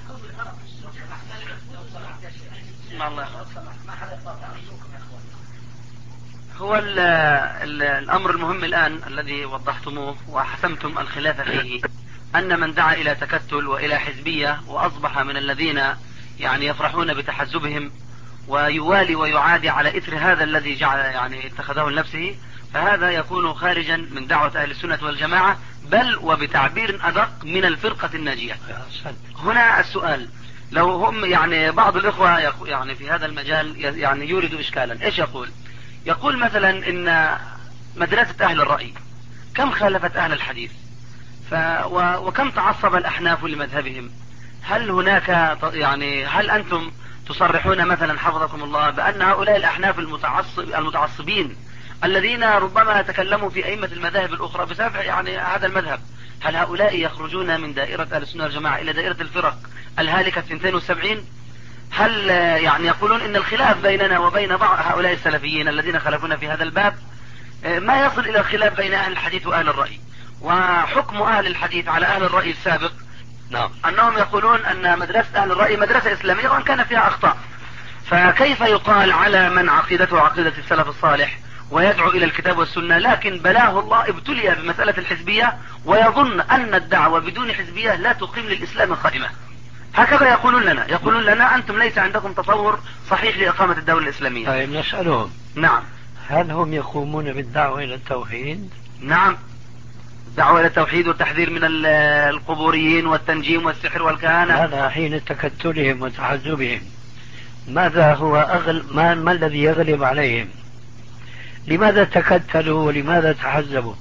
هو ال ال الأمر المهم الآن الذي وضحتموه وحسمتم الخلاف فيه، أن من دعا إلى تكتل وإلى حزبية وأصبح من الذين يعني يفرحون بتحزبهم ويوالي ويعادي على إثر هذا الذي جعل يعني اتخذه لنفسه، فهذا يكون خارجا من دعوة أهل السنة والجماعة، بل وبتعبير أدق من الفرقة الناجية. هنا السؤال، لو هم يعني بعض الإخوة يعني في هذا المجال يعني يورد إشكالا، إيش يقول؟ يقول مثلا إن مدرسة أهل الرأي كم خالفت أهل الحديث، ف وكم تعصب الأحناف لمذهبهم، هل هناك يعني هل أنتم تصرحون مثلا حفظكم الله بأن هؤلاء الأحناف المتعصب المتعصبين الذين ربما تكلموا في أئمة المذاهب الأخرى بسبب يعني هذا المذهب، هل هؤلاء يخرجون من دائرة أهل السنة والجماعة إلى دائرة الفرق الهالكة اثنتين وسبعين؟ هل يعني يقولون إن الخلاف بيننا وبين بعض هؤلاء السلفيين الذين خلفونا في هذا الباب ما يصل إلى الخلاف بين أهل الحديث وأهل الرأي؟ وحكم أهل الحديث على أهل الرأي السابق نعم أنهم يقولون أن مدرسة أهل الرأي مدرسة إسلامية وأن كان فيها أخطاء، فكيف يقال على من عقيدته عقيدة السلف الصالح ويدعو إلى الكتاب والسنة لكن بلاه الله ابتلي بمسألة الحزبية ويظن أن الدعوة بدون حزبية لا تقيم للإسلام قائمة؟ هكذا يقولون لنا، يقولون لنا أنتم ليس عندكم تصور صحيح لإقامة الدولة الإسلامية. طيب نسألهم، نعم، هل هم يقومون بالدعوة إلى التوحيد؟ نعم، دعوة إلى التوحيد والتحذير من القبوريين والتنجيم والسحر والكهانة. هذا حين تكتلهم وتحزبهم، ماذا هو أغل ما, ما الذي يغلب عليهم؟ لماذا تكتلوا ولماذا تحزبوا؟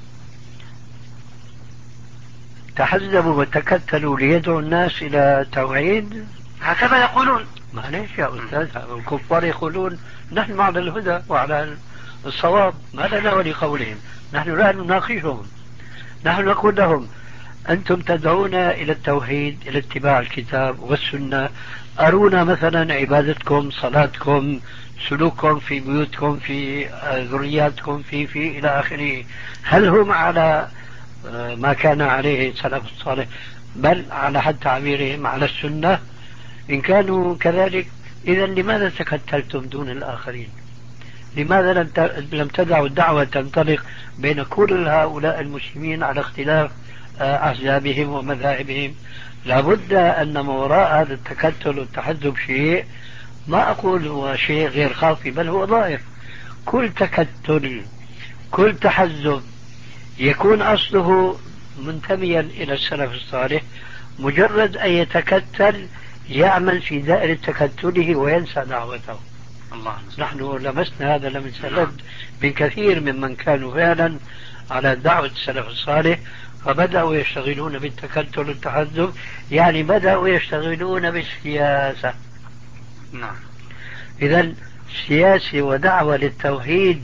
تحزبوا وتكتلوا ليدعوا الناس إلى التوحيد، هكذا يقولون. معليش يا أستاذ، الكفار يقولون نحن على الهدى وعلى الصواب، ما لنا ولقولهم، نحن لا نناقشهم، نحن نقول لهم أنتم تدعون إلى التوحيد، إلى اتباع الكتاب والسنة، أرونا مثلا عبادتكم، صلاتكم، سلوككم في بيوتكم، في ذرياتكم، في في إلى آخره، هل هم على ما كان عليه السلف الصالح بل على حد تعبيرهم على السنة؟ إن كانوا كذلك إذا لماذا تكتلتم دون الآخرين؟ لماذا لم تدعوا الدعوة تنطلق بين كل هؤلاء المسلمين على اختلاف أحزابهم ومذاهبهم؟ لابد أن ما وراء هذا التكتل والتحزب شيء، ما أقول هو شيء غير خافي بل هو ضائف. كل تكتل كل تحزب يكون أصله منتميا إلى السلف الصالح، مجرد أن يتكتل يعمل في دائرة تكتله وينسى دعوته. الله نحن لمسنا هذا لمسلد من كثير ممن كانوا فعلا على دعوة السلف الصالح، فبدأوا يشتغلون بالتكتل والتحزب، يعني بدأوا يشتغلون بالسياسة. نعم. إذن سياسي ودعوة للتوحيد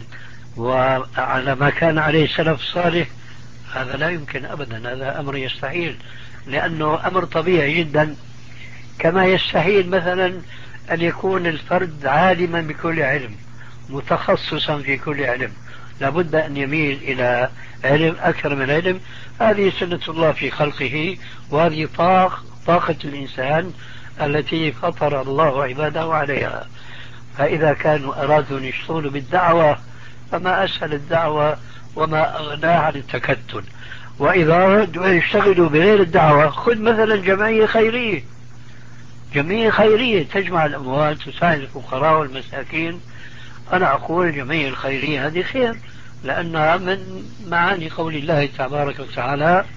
وعلى ما كان عليه السلف الصالح، هذا لا يمكن أبدا، هذا أمر يستحيل، لأنه أمر طبيعي جدا. كما يستحيل مثلا أن يكون الفرد عالما بكل علم متخصصا في كل علم، لابد أن يميل إلى علم أكثر من علم. هذه سنة الله في خلقه، وهذه طاق طاقة الإنسان التي فطر الله عباده عليها. فإذا كانوا أرادوا أن يشتغلوا بالدعوة فما أسهل الدعوة وما أغناها عن التكتل. وإذا أرادوا أن يشتغلوا بغير الدعوة، خذ مثلا جمعية خيرية، جمعية خيرية تجمع الأموال تساعد الفقراء والمساكين. أنا أقول الجمعية الخيرية هذه خير، لأنها من معاني قول الله تبارك وتعالى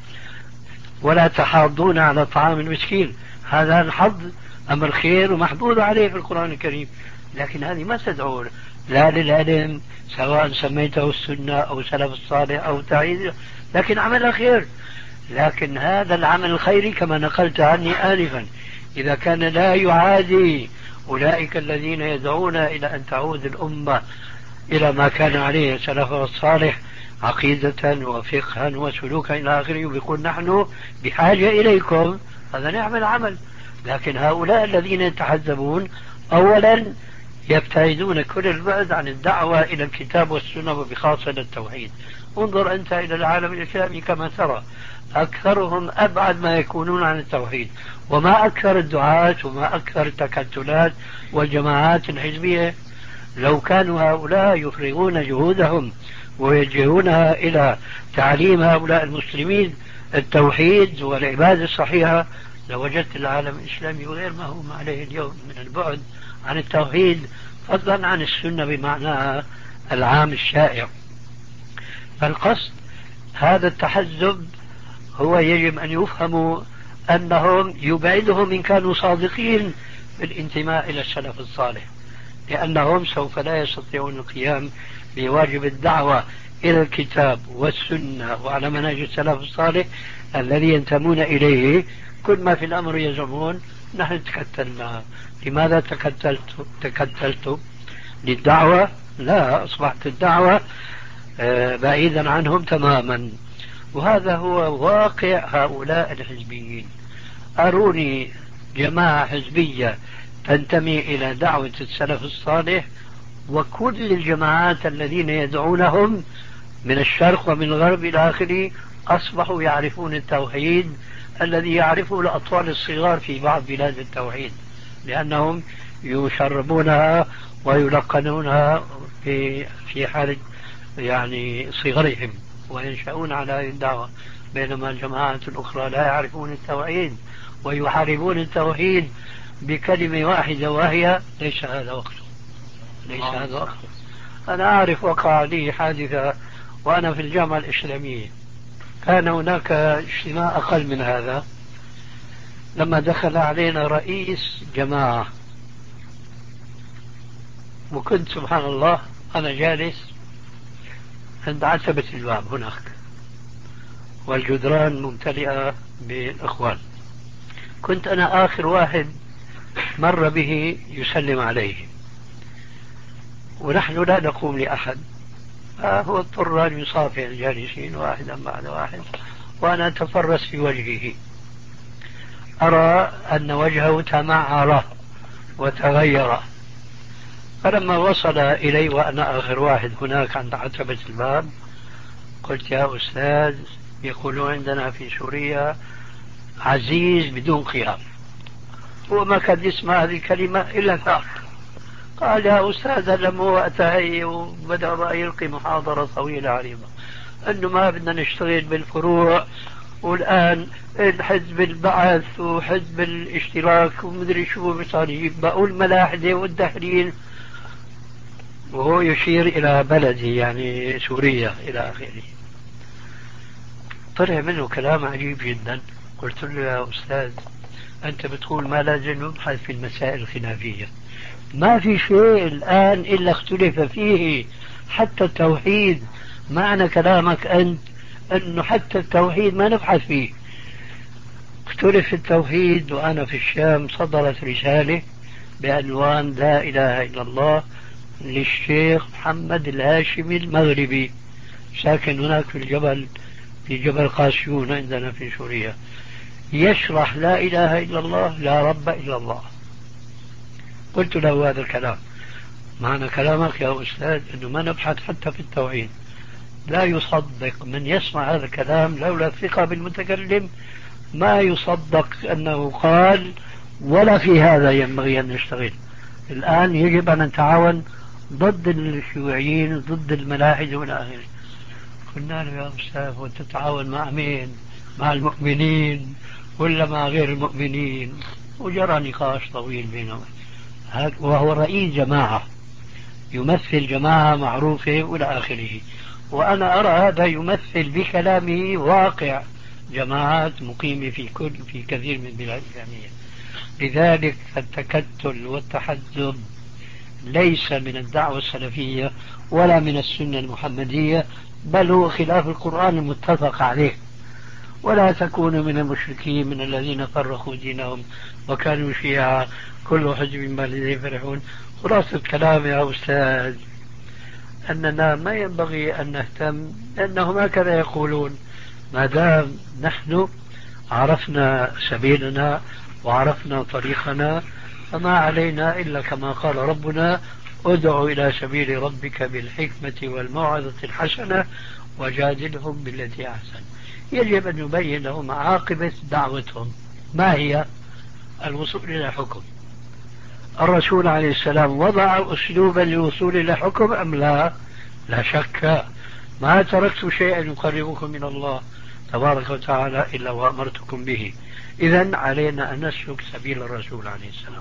ولا تحاضون على طعام المسكين. هذا الحظ أمر خير ومحظوظ عليه في القرآن الكريم، لكن هذه ما تدعو لا للعلم سواء سميته السنة أو سلف الصالح أو تعيد، لكن عمل خير. لكن هذا العمل الخيري كما نقلت عني آنفا إذا كان لا يعادي أولئك الذين يدعون إلى أن تعود الأمة إلى ما كان عليه سلفها الصالح عقيدة وفقها وسلوكا إلى آخره، ويقول نحن بحاجة إليكم، هذا نعم العمل. لكن هؤلاء الذين يتحزبون أولا يبتعدون كل البعد عن الدعوة إلى الكتاب والسنة وبخاصة التوحيد. انظر أنت إلى العالم الإسلامي كما ترى، أكثرهم أبعد ما يكونون عن التوحيد، وما أكثر الدعاة وما أكثر التكتلات والجماعات الحزبية. لو كانوا هؤلاء يفرغون جهودهم ويوجهونها إلى تعليم هؤلاء المسلمين التوحيد والعبادة الصحيحة، لوجدت العالم الإسلامي غير ما هم عليه اليوم من البعد عن التوحيد، فضلا عن السنة بمعناها العام الشائع. فالقصد هذا التحزب هو يجب أن يفهموا أنهم يبعدهم إن كانوا صادقين بالانتماء إلى السلف الصالح، لأنهم سوف لا يستطيعون القيام بواجب الدعوة إلى الكتاب والسنة وعلى منهج السلف الصالح الذي ينتمون إليه. كل ما في الأمر يزعمون نحن تكتلنا. لماذا تكتلت تكتلت للدعوة؟ لا، أصبحت الدعوة بعيدا عنهم تماما. وهذا هو واقع هؤلاء الحزبيين. أروني جماعة حزبية تنتمي إلى دعوة السلف الصالح، وكل الجماعات الذين يدعونهم من الشرق ومن الغرب إلى آخره أصبحوا يعرفون التوحيد الذي يعرفه الأطفال الصغار في بعض بلاد التوحيد، لأنهم يشربونها ويلقنونها في في حال يعني صغرهم وينشأون على هذه الدعوة، بينما الجماعات الأخرى لا يعرفون التوحيد ويحاربون التوحيد بكلمة واحدة وهي ليس هذا وقته، ليس هذا وقته. أنا أعرف وقع لي حادثة وأنا في الجامعة الإسلامية، كان هناك اجتماع أقل من هذا، لما دخل علينا رئيس جماعة، وكنت سبحان الله أنا جالس عند عتبة الباب هناك، والجدران ممتلئة بالإخوان، كنت أنا آخر واحد مر به يسلم عليه، ونحن لا نقوم لأحد، هو اضطر أن يصافح الجالسين واحدا بعد واحد، وأنا أتفرس في وجهه، أرى أن وجهه تمعر وتغير. فلما وصل إلي وأنا آخر واحد هناك عند عتبة الباب قلت يا أستاذ، يقولون عندنا في سوريا عزيز بدون خيار، هو ما كان يسمع هذه الكلمة إلا ذاك. قال يا أستاذ لما وقت هي وبدأ بقى يلقي محاضرة طويلة عريضة أنه ما بدنا نشتغل بالفروع، والآن الحزب البعث وحزب الاشتراك ومدري شو بصار يجيب بقول الملاحدة والدهرين، وهو يشير إلى بلدي يعني سوريا إلى آخره. طلع منه كلام عجيب جدا. قلت له يا أستاذ أنت بتقول ما لازم نبحث في المسائل الخلافية، ما في شيء الآن إلا اختلف فيه حتى التوحيد. معنى كلامك أنت أنه حتى التوحيد ما نبحث فيه. اختلف في التوحيد، وأنا في الشام صدرت رسالة بعنوان لا إله إلا الله للشيخ محمد الهاشمي المغربي، ساكن هناك في الجبل، في جبل قاسيون عندنا في سوريا، يشرح لا إله إلا الله لا رب إلا الله. قلت له هذا الكلام، معنى كلامك يا أستاذ أنه ما نبحث حتى في التوحيد. لا يصدق من يسمع هذا الكلام لولا الثقة بالمتكلم، ما يصدق أنه قال، ولا في هذا ينبغي أن نشتغل. الآن يجب أن نتعاون ضد الشيوعيين، ضد الملاحدة والى آخره. قلنا له يا أستاذ وتتعاون مع مين؟ مع المؤمنين ولا مع غير المؤمنين؟ وجرى نقاش طويل بينهم، وهو رئيس جماعة يمثل جماعة معروفة والى آخره، وأنا أرى هذا يمثل بكلامه واقع جماعات مقيمة في كل في كثير من البلاد الإسلامية. لذلك التكتل والتحزب ليس من الدعوة السلفية ولا من السنة المحمدية، بل هو خلاف القرآن المتفق عليه. ولا تكونوا من المشركين من الذين فرقوا دينهم وكانوا شيعا كل حزب بما لديهم فرحون. خلاصة الكلام يا أستاذ أننا ما ينبغي أن نهتم، لأنهم هكذا يقولون. ما دام نحن عرفنا سبيلنا وعرفنا طريقنا فما علينا إلا كما قال ربنا: ادع إلى سبيل ربك بالحكمة والموعظة الحسنة وجادلهم بالتي أحسن. يجب أن نبين لهم عاقبة دعوتهم ما هي؟ الوصول إلى حكم. الرسول عليه السلام وضع أسلوبا للوصول إلى حكم أم لا؟ لا شك. ما تركت شيئا يقربكم من الله تبارك وتعالى إلا وأمرتكم به. إذن علينا أن نسلك سبيل الرسول عليه السلام.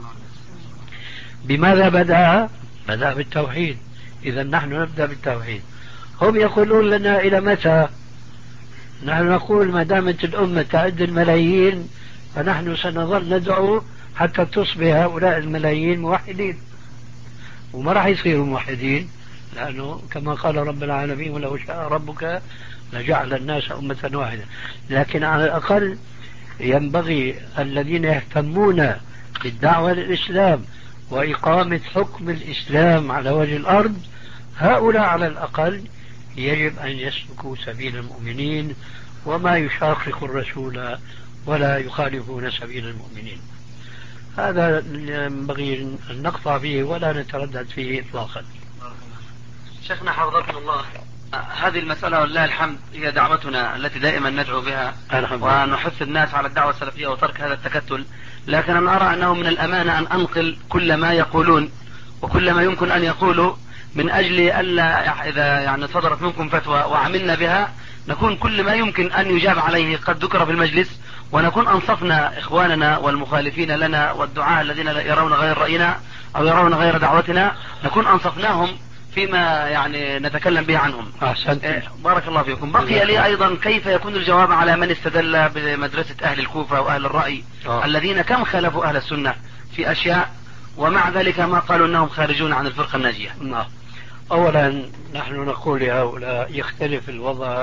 بماذا بدأ؟ بدأ بالتوحيد. إذن نحن نبدأ بالتوحيد. هم يقولون لنا إلى متى؟ نحن نقول ما دامت الأمة تعد الملايين فنحن سنظل ندعو حتى تصبح هؤلاء الملايين موحدين، وما راح يصيروا موحدين، لأنه كما قال رب العالمين: ولو شاء ربك لجعل الناس أمة واحدة. لكن على الأقل ينبغي الذين يهتمون بالدعوة للإسلام وإقامة حكم الإسلام على وجه الأرض، هؤلاء على الأقل يجب أن يسلكوا سبيل المؤمنين وما يشاقق الرسول ولا يخالفون سبيل المؤمنين. هذا ينبغي أن نقطع فيه ولا نتردد فيه إطلاقا. شيخنا حفظكم الله، هذه المسألة ولله الحمد هي دعوتنا التي دائما ندعو بها ونحث الناس على الدعوة السلفية وترك هذا التكتل. لكن أنا أرى أنه من الأمانة أن أنقل كل ما يقولون وكل ما يمكن أن يقولوا، من أجل ألا إذا يعني صدرت منكم فتوى وعملنا بها نكون كل ما يمكن أن يجاب عليه قد ذكر في المجلس، ونكون أنصفنا إخواننا والمخالفين لنا والدعاء الذين يرون غير رأينا أو يرون غير دعوتنا، نكون أنصفناهم فيما يعني نتكلم به عنهم. أحسنت. بارك الله فيكم. بقي لي أيضا كيف يكون الجواب على من استدل بمدرسة أهل الكوفة وأهل الرأي أوه. الذين كم خالفوا أهل السنة في أشياء ومع ذلك ما قالوا أنهم خارجون عن الفرقة الناجية. نعم. أولا نحن نقول لهؤلاء يختلف الوضع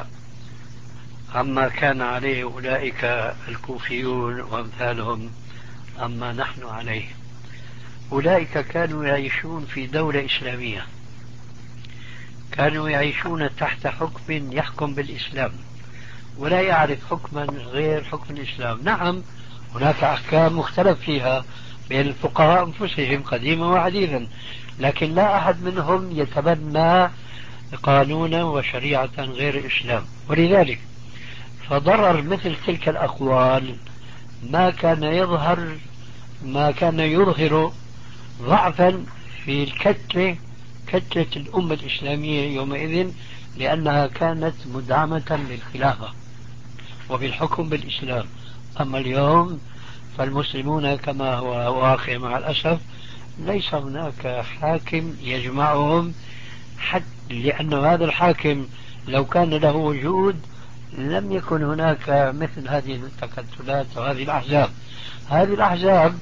عما كان عليه أولئك الكوفيون وأمثالهم أما نحن عليه. أولئك كانوا يعيشون في دولة إسلامية، كانوا يعيشون تحت حكم يحكم بالإسلام ولا يعرف حكما غير حكم الإسلام. نعم هناك أحكام مختلف فيها بين الفقهاء أنفسهم قديما وحديثا، لكن لا أحد منهم يتبنى قانونا وشريعة غير الإسلام. ولذلك فضرر مثل تلك الأقوال ما كان يظهر ما كان يظهر ضعفا في الكتلة كتلة الأمة الإسلامية يومئذ، لأنها كانت مدعمة للخلافة وبالحكم بالإسلام. أما اليوم فالمسلمون كما هو واقع مع الأسف ليس هناك حاكم يجمعهم، حتى لأن هذا الحاكم لو كان له وجود لم يكن هناك مثل هذه التكتلات وهذه الأحزاب. هذه الأحزاب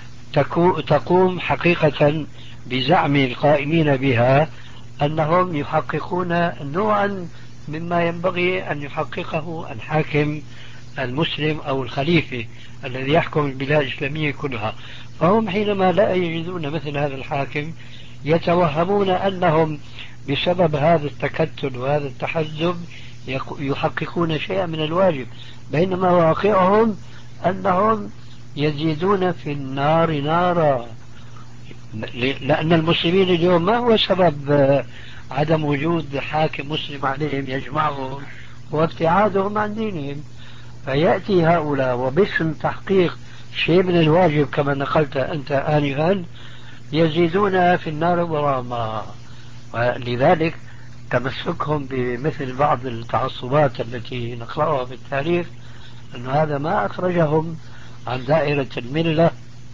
تقوم حقيقة بزعم القائمين بها أنهم يحققون نوعا مما ينبغي أن يحققه الحاكم المسلم أو الخليفة الذي يحكم البلاد الإسلامية كلها. فهم حينما لا يجدون مثل هذا الحاكم يتوهمون أنهم بسبب هذا التكتل وهذا التحزب يحققون شيئا من الواجب، بينما واقعهم أنهم يزيدون في النار نارا. لأن المسلمين اليوم ما هو سبب عدم وجود حاكم مسلم عليهم يجمعهم هو ابتعادهم عن دينهم، فيأتي هؤلاء وباسم تحقيق شيء من الواجب كما نقلت أنت آنفا يزيدون في النار ضراما. ولذلك تمسكهم بمثل بعض التعصبات التي نقرأها في التاريخ أن هذا ما أخرجهم عن دائرة الملة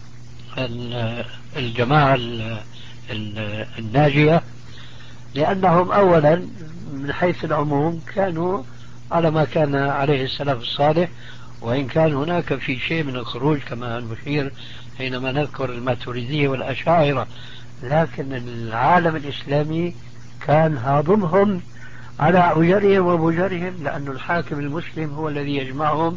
الجماعة الناجية، لأنهم أولا من حيث العموم كانوا على ما كان عليه السلف الصالح، وإن كان هناك في شيء من الخروج كما نشير حينما نذكر الماتريدية والأشاعرة، لكن العالم الإسلامي كان هاضمهم على عجرهم وبجرهم، لأن الحاكم المسلم هو الذي يجمعهم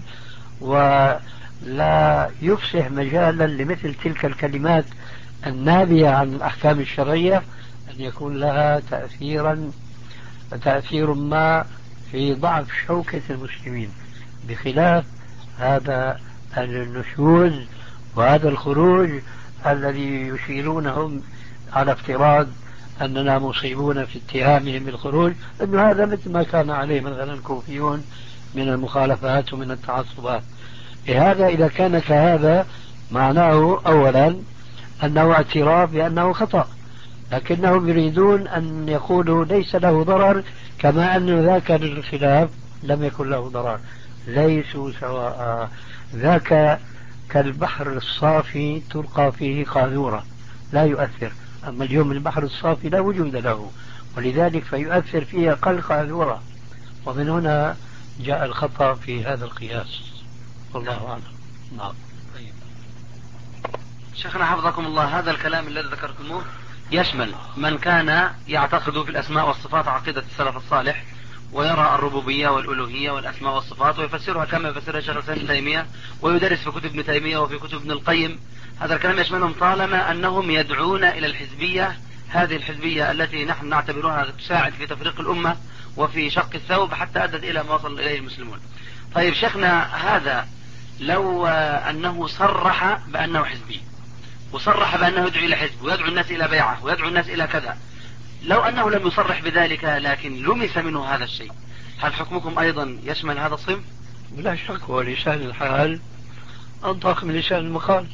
ولا يفسح مجالا لمثل تلك الكلمات النابية عن الأحكام الشرعية أن يكون لها تأثيرا تأثير ما في ضعف شوكة المسلمين، بخلاف هذا النشوز وهذا الخروج الذي يشيرونهم على افتراض أننا مصيبون في اتهامهم بالخروج، أن هذا مثل ما كان عليه مثلا الكوفيون من المخالفات ومن التعصبات. لهذا إذا كان كهذا معناه أولا أنه اعتراف بأنه خطأ، لكنهم يريدون أن يقولوا ليس له ضرر، كما أن ذاك الخلاف لم يكن له ضرر. ليسوا سواء، ذاك كالبحر الصافي تلقى فيه قاذورة لا يؤثر، أما اليوم البحر الصافي لا وجود له، ولذلك فيؤثر فيه أقل قاذورة، ومن هنا جاء الخطأ في هذا القياس. والله أعلم. نعم. طيب. شيخنا حفظكم الله، هذا الكلام الذي ذكرتموه يشمل من كان يعتقد في الأسماء والصفات عقيدة السلف الصالح، ويرى الربوبية والألوهية والأسماء والصفات ويفسرها كما يفسرها شيخ الإسلام ابن تيمية ويدرس في كتب ابن تيمية وفي كتب ابن القيم. هذا الكلام يشملهم طالما أنهم يدعون إلى الحزبية، هذه الحزبية التي نحن نعتبرها تساعد في تفريق الأمة وفي شق الثوب حتى أدت إلى ما وصل إليه المسلمون. طيب شيخنا، هذا لو أنه صرح بأنه حزبي وصرح بأنه يدعو إلى حزب ويدعو الناس إلى بيعة ويدعو الناس إلى كذا، لو أنه لم يصرح بذلك لكن لمس منه هذا الشيء، هل حكمكم أيضا يشمل هذا الصنف؟ بلا شك، ولسان الحال أنطق من لسان المقال،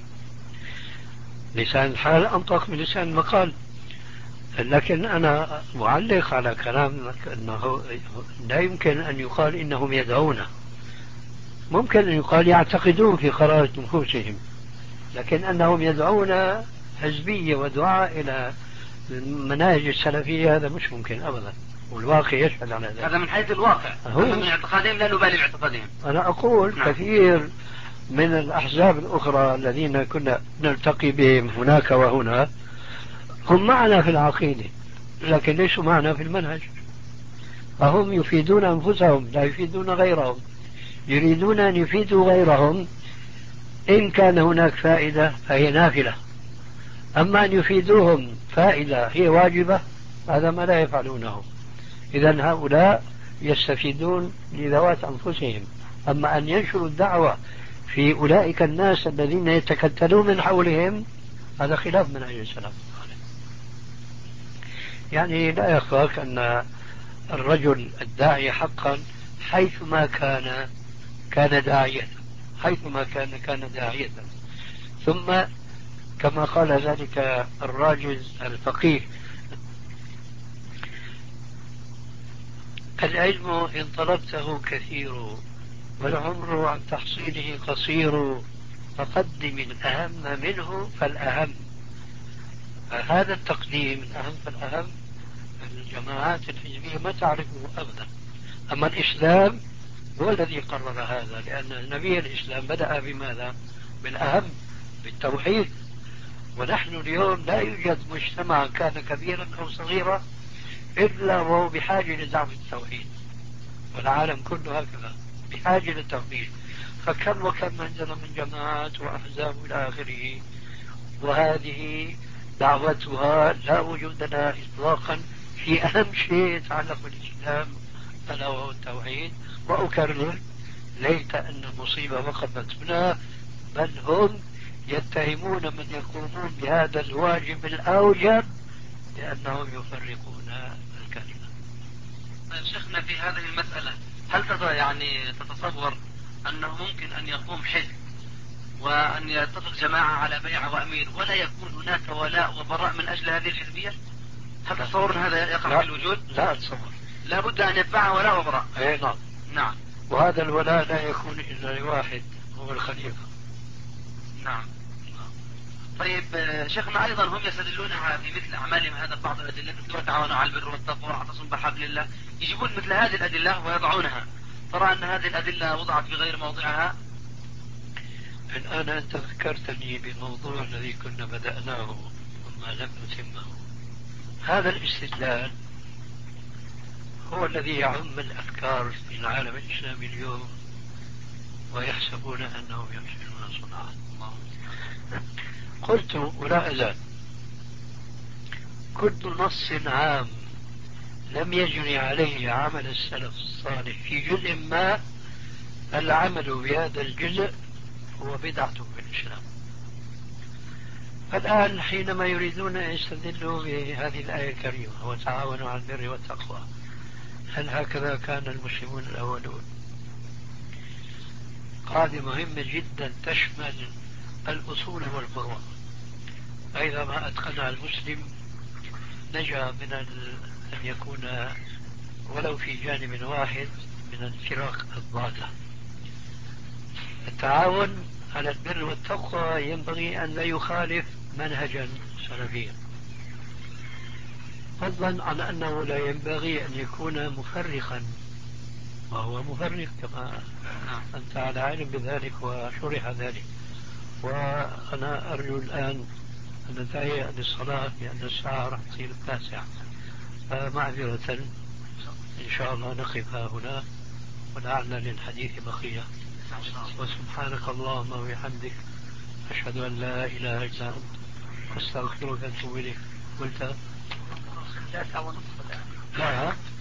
لسان الحال أنطق من لسان المقال. لكن أنا معلق على كلامك أنه لا يمكن أن يقال إنهم يدعون، ممكن أن يقال يعتقدون في قرارة نفوسهم، لكن أنهم يدعون حزبية ودعاء إلى المناهج السلفية هذا مش ممكن أبدا، والواقع يشهد على ذلك. هذا من حيث الواقع، أما من اعتقادهم لا نبالي باعتقادهم. أنا أقول نعم. كثير من الأحزاب الأخرى الذين كنا نلتقي بهم هناك وهنا هم معنا في العقيدة لكن ليسوا معنا في المنهج، فهم يفيدون أنفسهم لا يفيدون غيرهم، يريدون أن يفيدوا غيرهم إن كان هناك فائدة فهي نافلة، أما أن يفيدوهم فائدة هي واجبة هذا ما لا يفعلونه. إذن هؤلاء يستفيدون لذوات أنفسهم، أما أن ينشروا الدعوة في أولئك الناس الذين يتكتلون من حولهم هذا خلاف منهج السلف. يعني لا يخفاك أن الرجل الداعي حقا حيثما كان كان داعية، حيثما كان كان داعية. ثم كما قال ذلك الراجز الفقيه: العلم إن طلبته كثير والعمر عن تحصيله قصير، فقدم الأهم منه فالأهم. هذا التقديم الأهم فالأهم الجماعات الحزبية ما تعرفه أبدا، أما الإسلام هو الذي قرر هذا، لأن نبي الإسلام بدأ بماذا؟ بالأهم، بالتوحيد. ونحن اليوم لا يوجد مجتمع كان كبيرا أو صغيرا إلا وهو بحاجة لدعم التوحيد، والعالم كله هكذا بحاجة للتوحيد. فكم وكم عندنا من جماعات وأحزاب إلى آخره، وهذه دعوتها لا وجود لها إطلاقا في أهم شيء يتعلق بالإسلام ألا وهو التوحيد. وأكرر ليت أن المصيبة وقفت هنا، بل هم يتهمون من يقومون بهذا الواجب الأوجب لأنهم يفرقون الكلمة. طيب شيخنا في هذه المسألة هل ترى يعني تتصور أنه ممكن أن يقوم حزب وأن يتفق جماعة على بيعة وأمير ولا يكون هناك ولاء وبراء من أجل هذه الحزبية؟ هل تتصور أن هذا يقع في الوجود؟ لا أتصور. لا بد أن يتبعها ولاء وبراء. أي نعم. نعم. وهذا الولاء لا يكون إلا لواحد هو الخليفة. نعم. طيب شيخنا أيضا هم يستدلونها في مثل أعمالهم هذا بعض الأدلة مثل وتعاونوا على البر والتقوى واعتصموا بحبل الله، يجيبون مثل هذه الأدلة ويضعونها. ترى أن هذه الأدلة وضعت في غير موضعها؟ الآن أنت ذكرتني بالموضوع الذي كنا بدأناه ثم لم نتمه. هذا الاستدلال هو الذي يعم الأفكار في العالم الإسلامي اليوم ويحسبون أنهم يحسنون صنعا. قلت ولا أزال كل نص عام لم يجري عليه عمل السلف الصالح في جزء ما، العمل بهذا الجزء هو بدعة في الإسلام. الآن حينما يريدون أن يستدلوا بهذه الآية الكريمة وتعاونوا على البر والتقوى، هل هكذا كان المسلمون الأولون؟ قاعدة مهمة جدا تشمل الأصول والفروع، فإذا ما أتقنها المسلم نجا من أن يكون ولو في جانب واحد من الفرق الضالة. التعاون على البر والتقوى ينبغي أن لا يخالف منهجا سلفيا، فضلا عن أنه لا ينبغي أن يكون مفرقا، وهو مفرق كما أنت على علم بذلك وشرح ذلك. وأنا أرجو الآن أن نتهيأ للصلاة لأن الساعة راح تصير التاسعة، فمعذرة إن شاء الله نقف هنا ولعل للحديث بقية. وسبحانك اللهم وبحمدك أشهد أن لا إله إلا أنت أستغفرك وأتوب إليك. قلت لا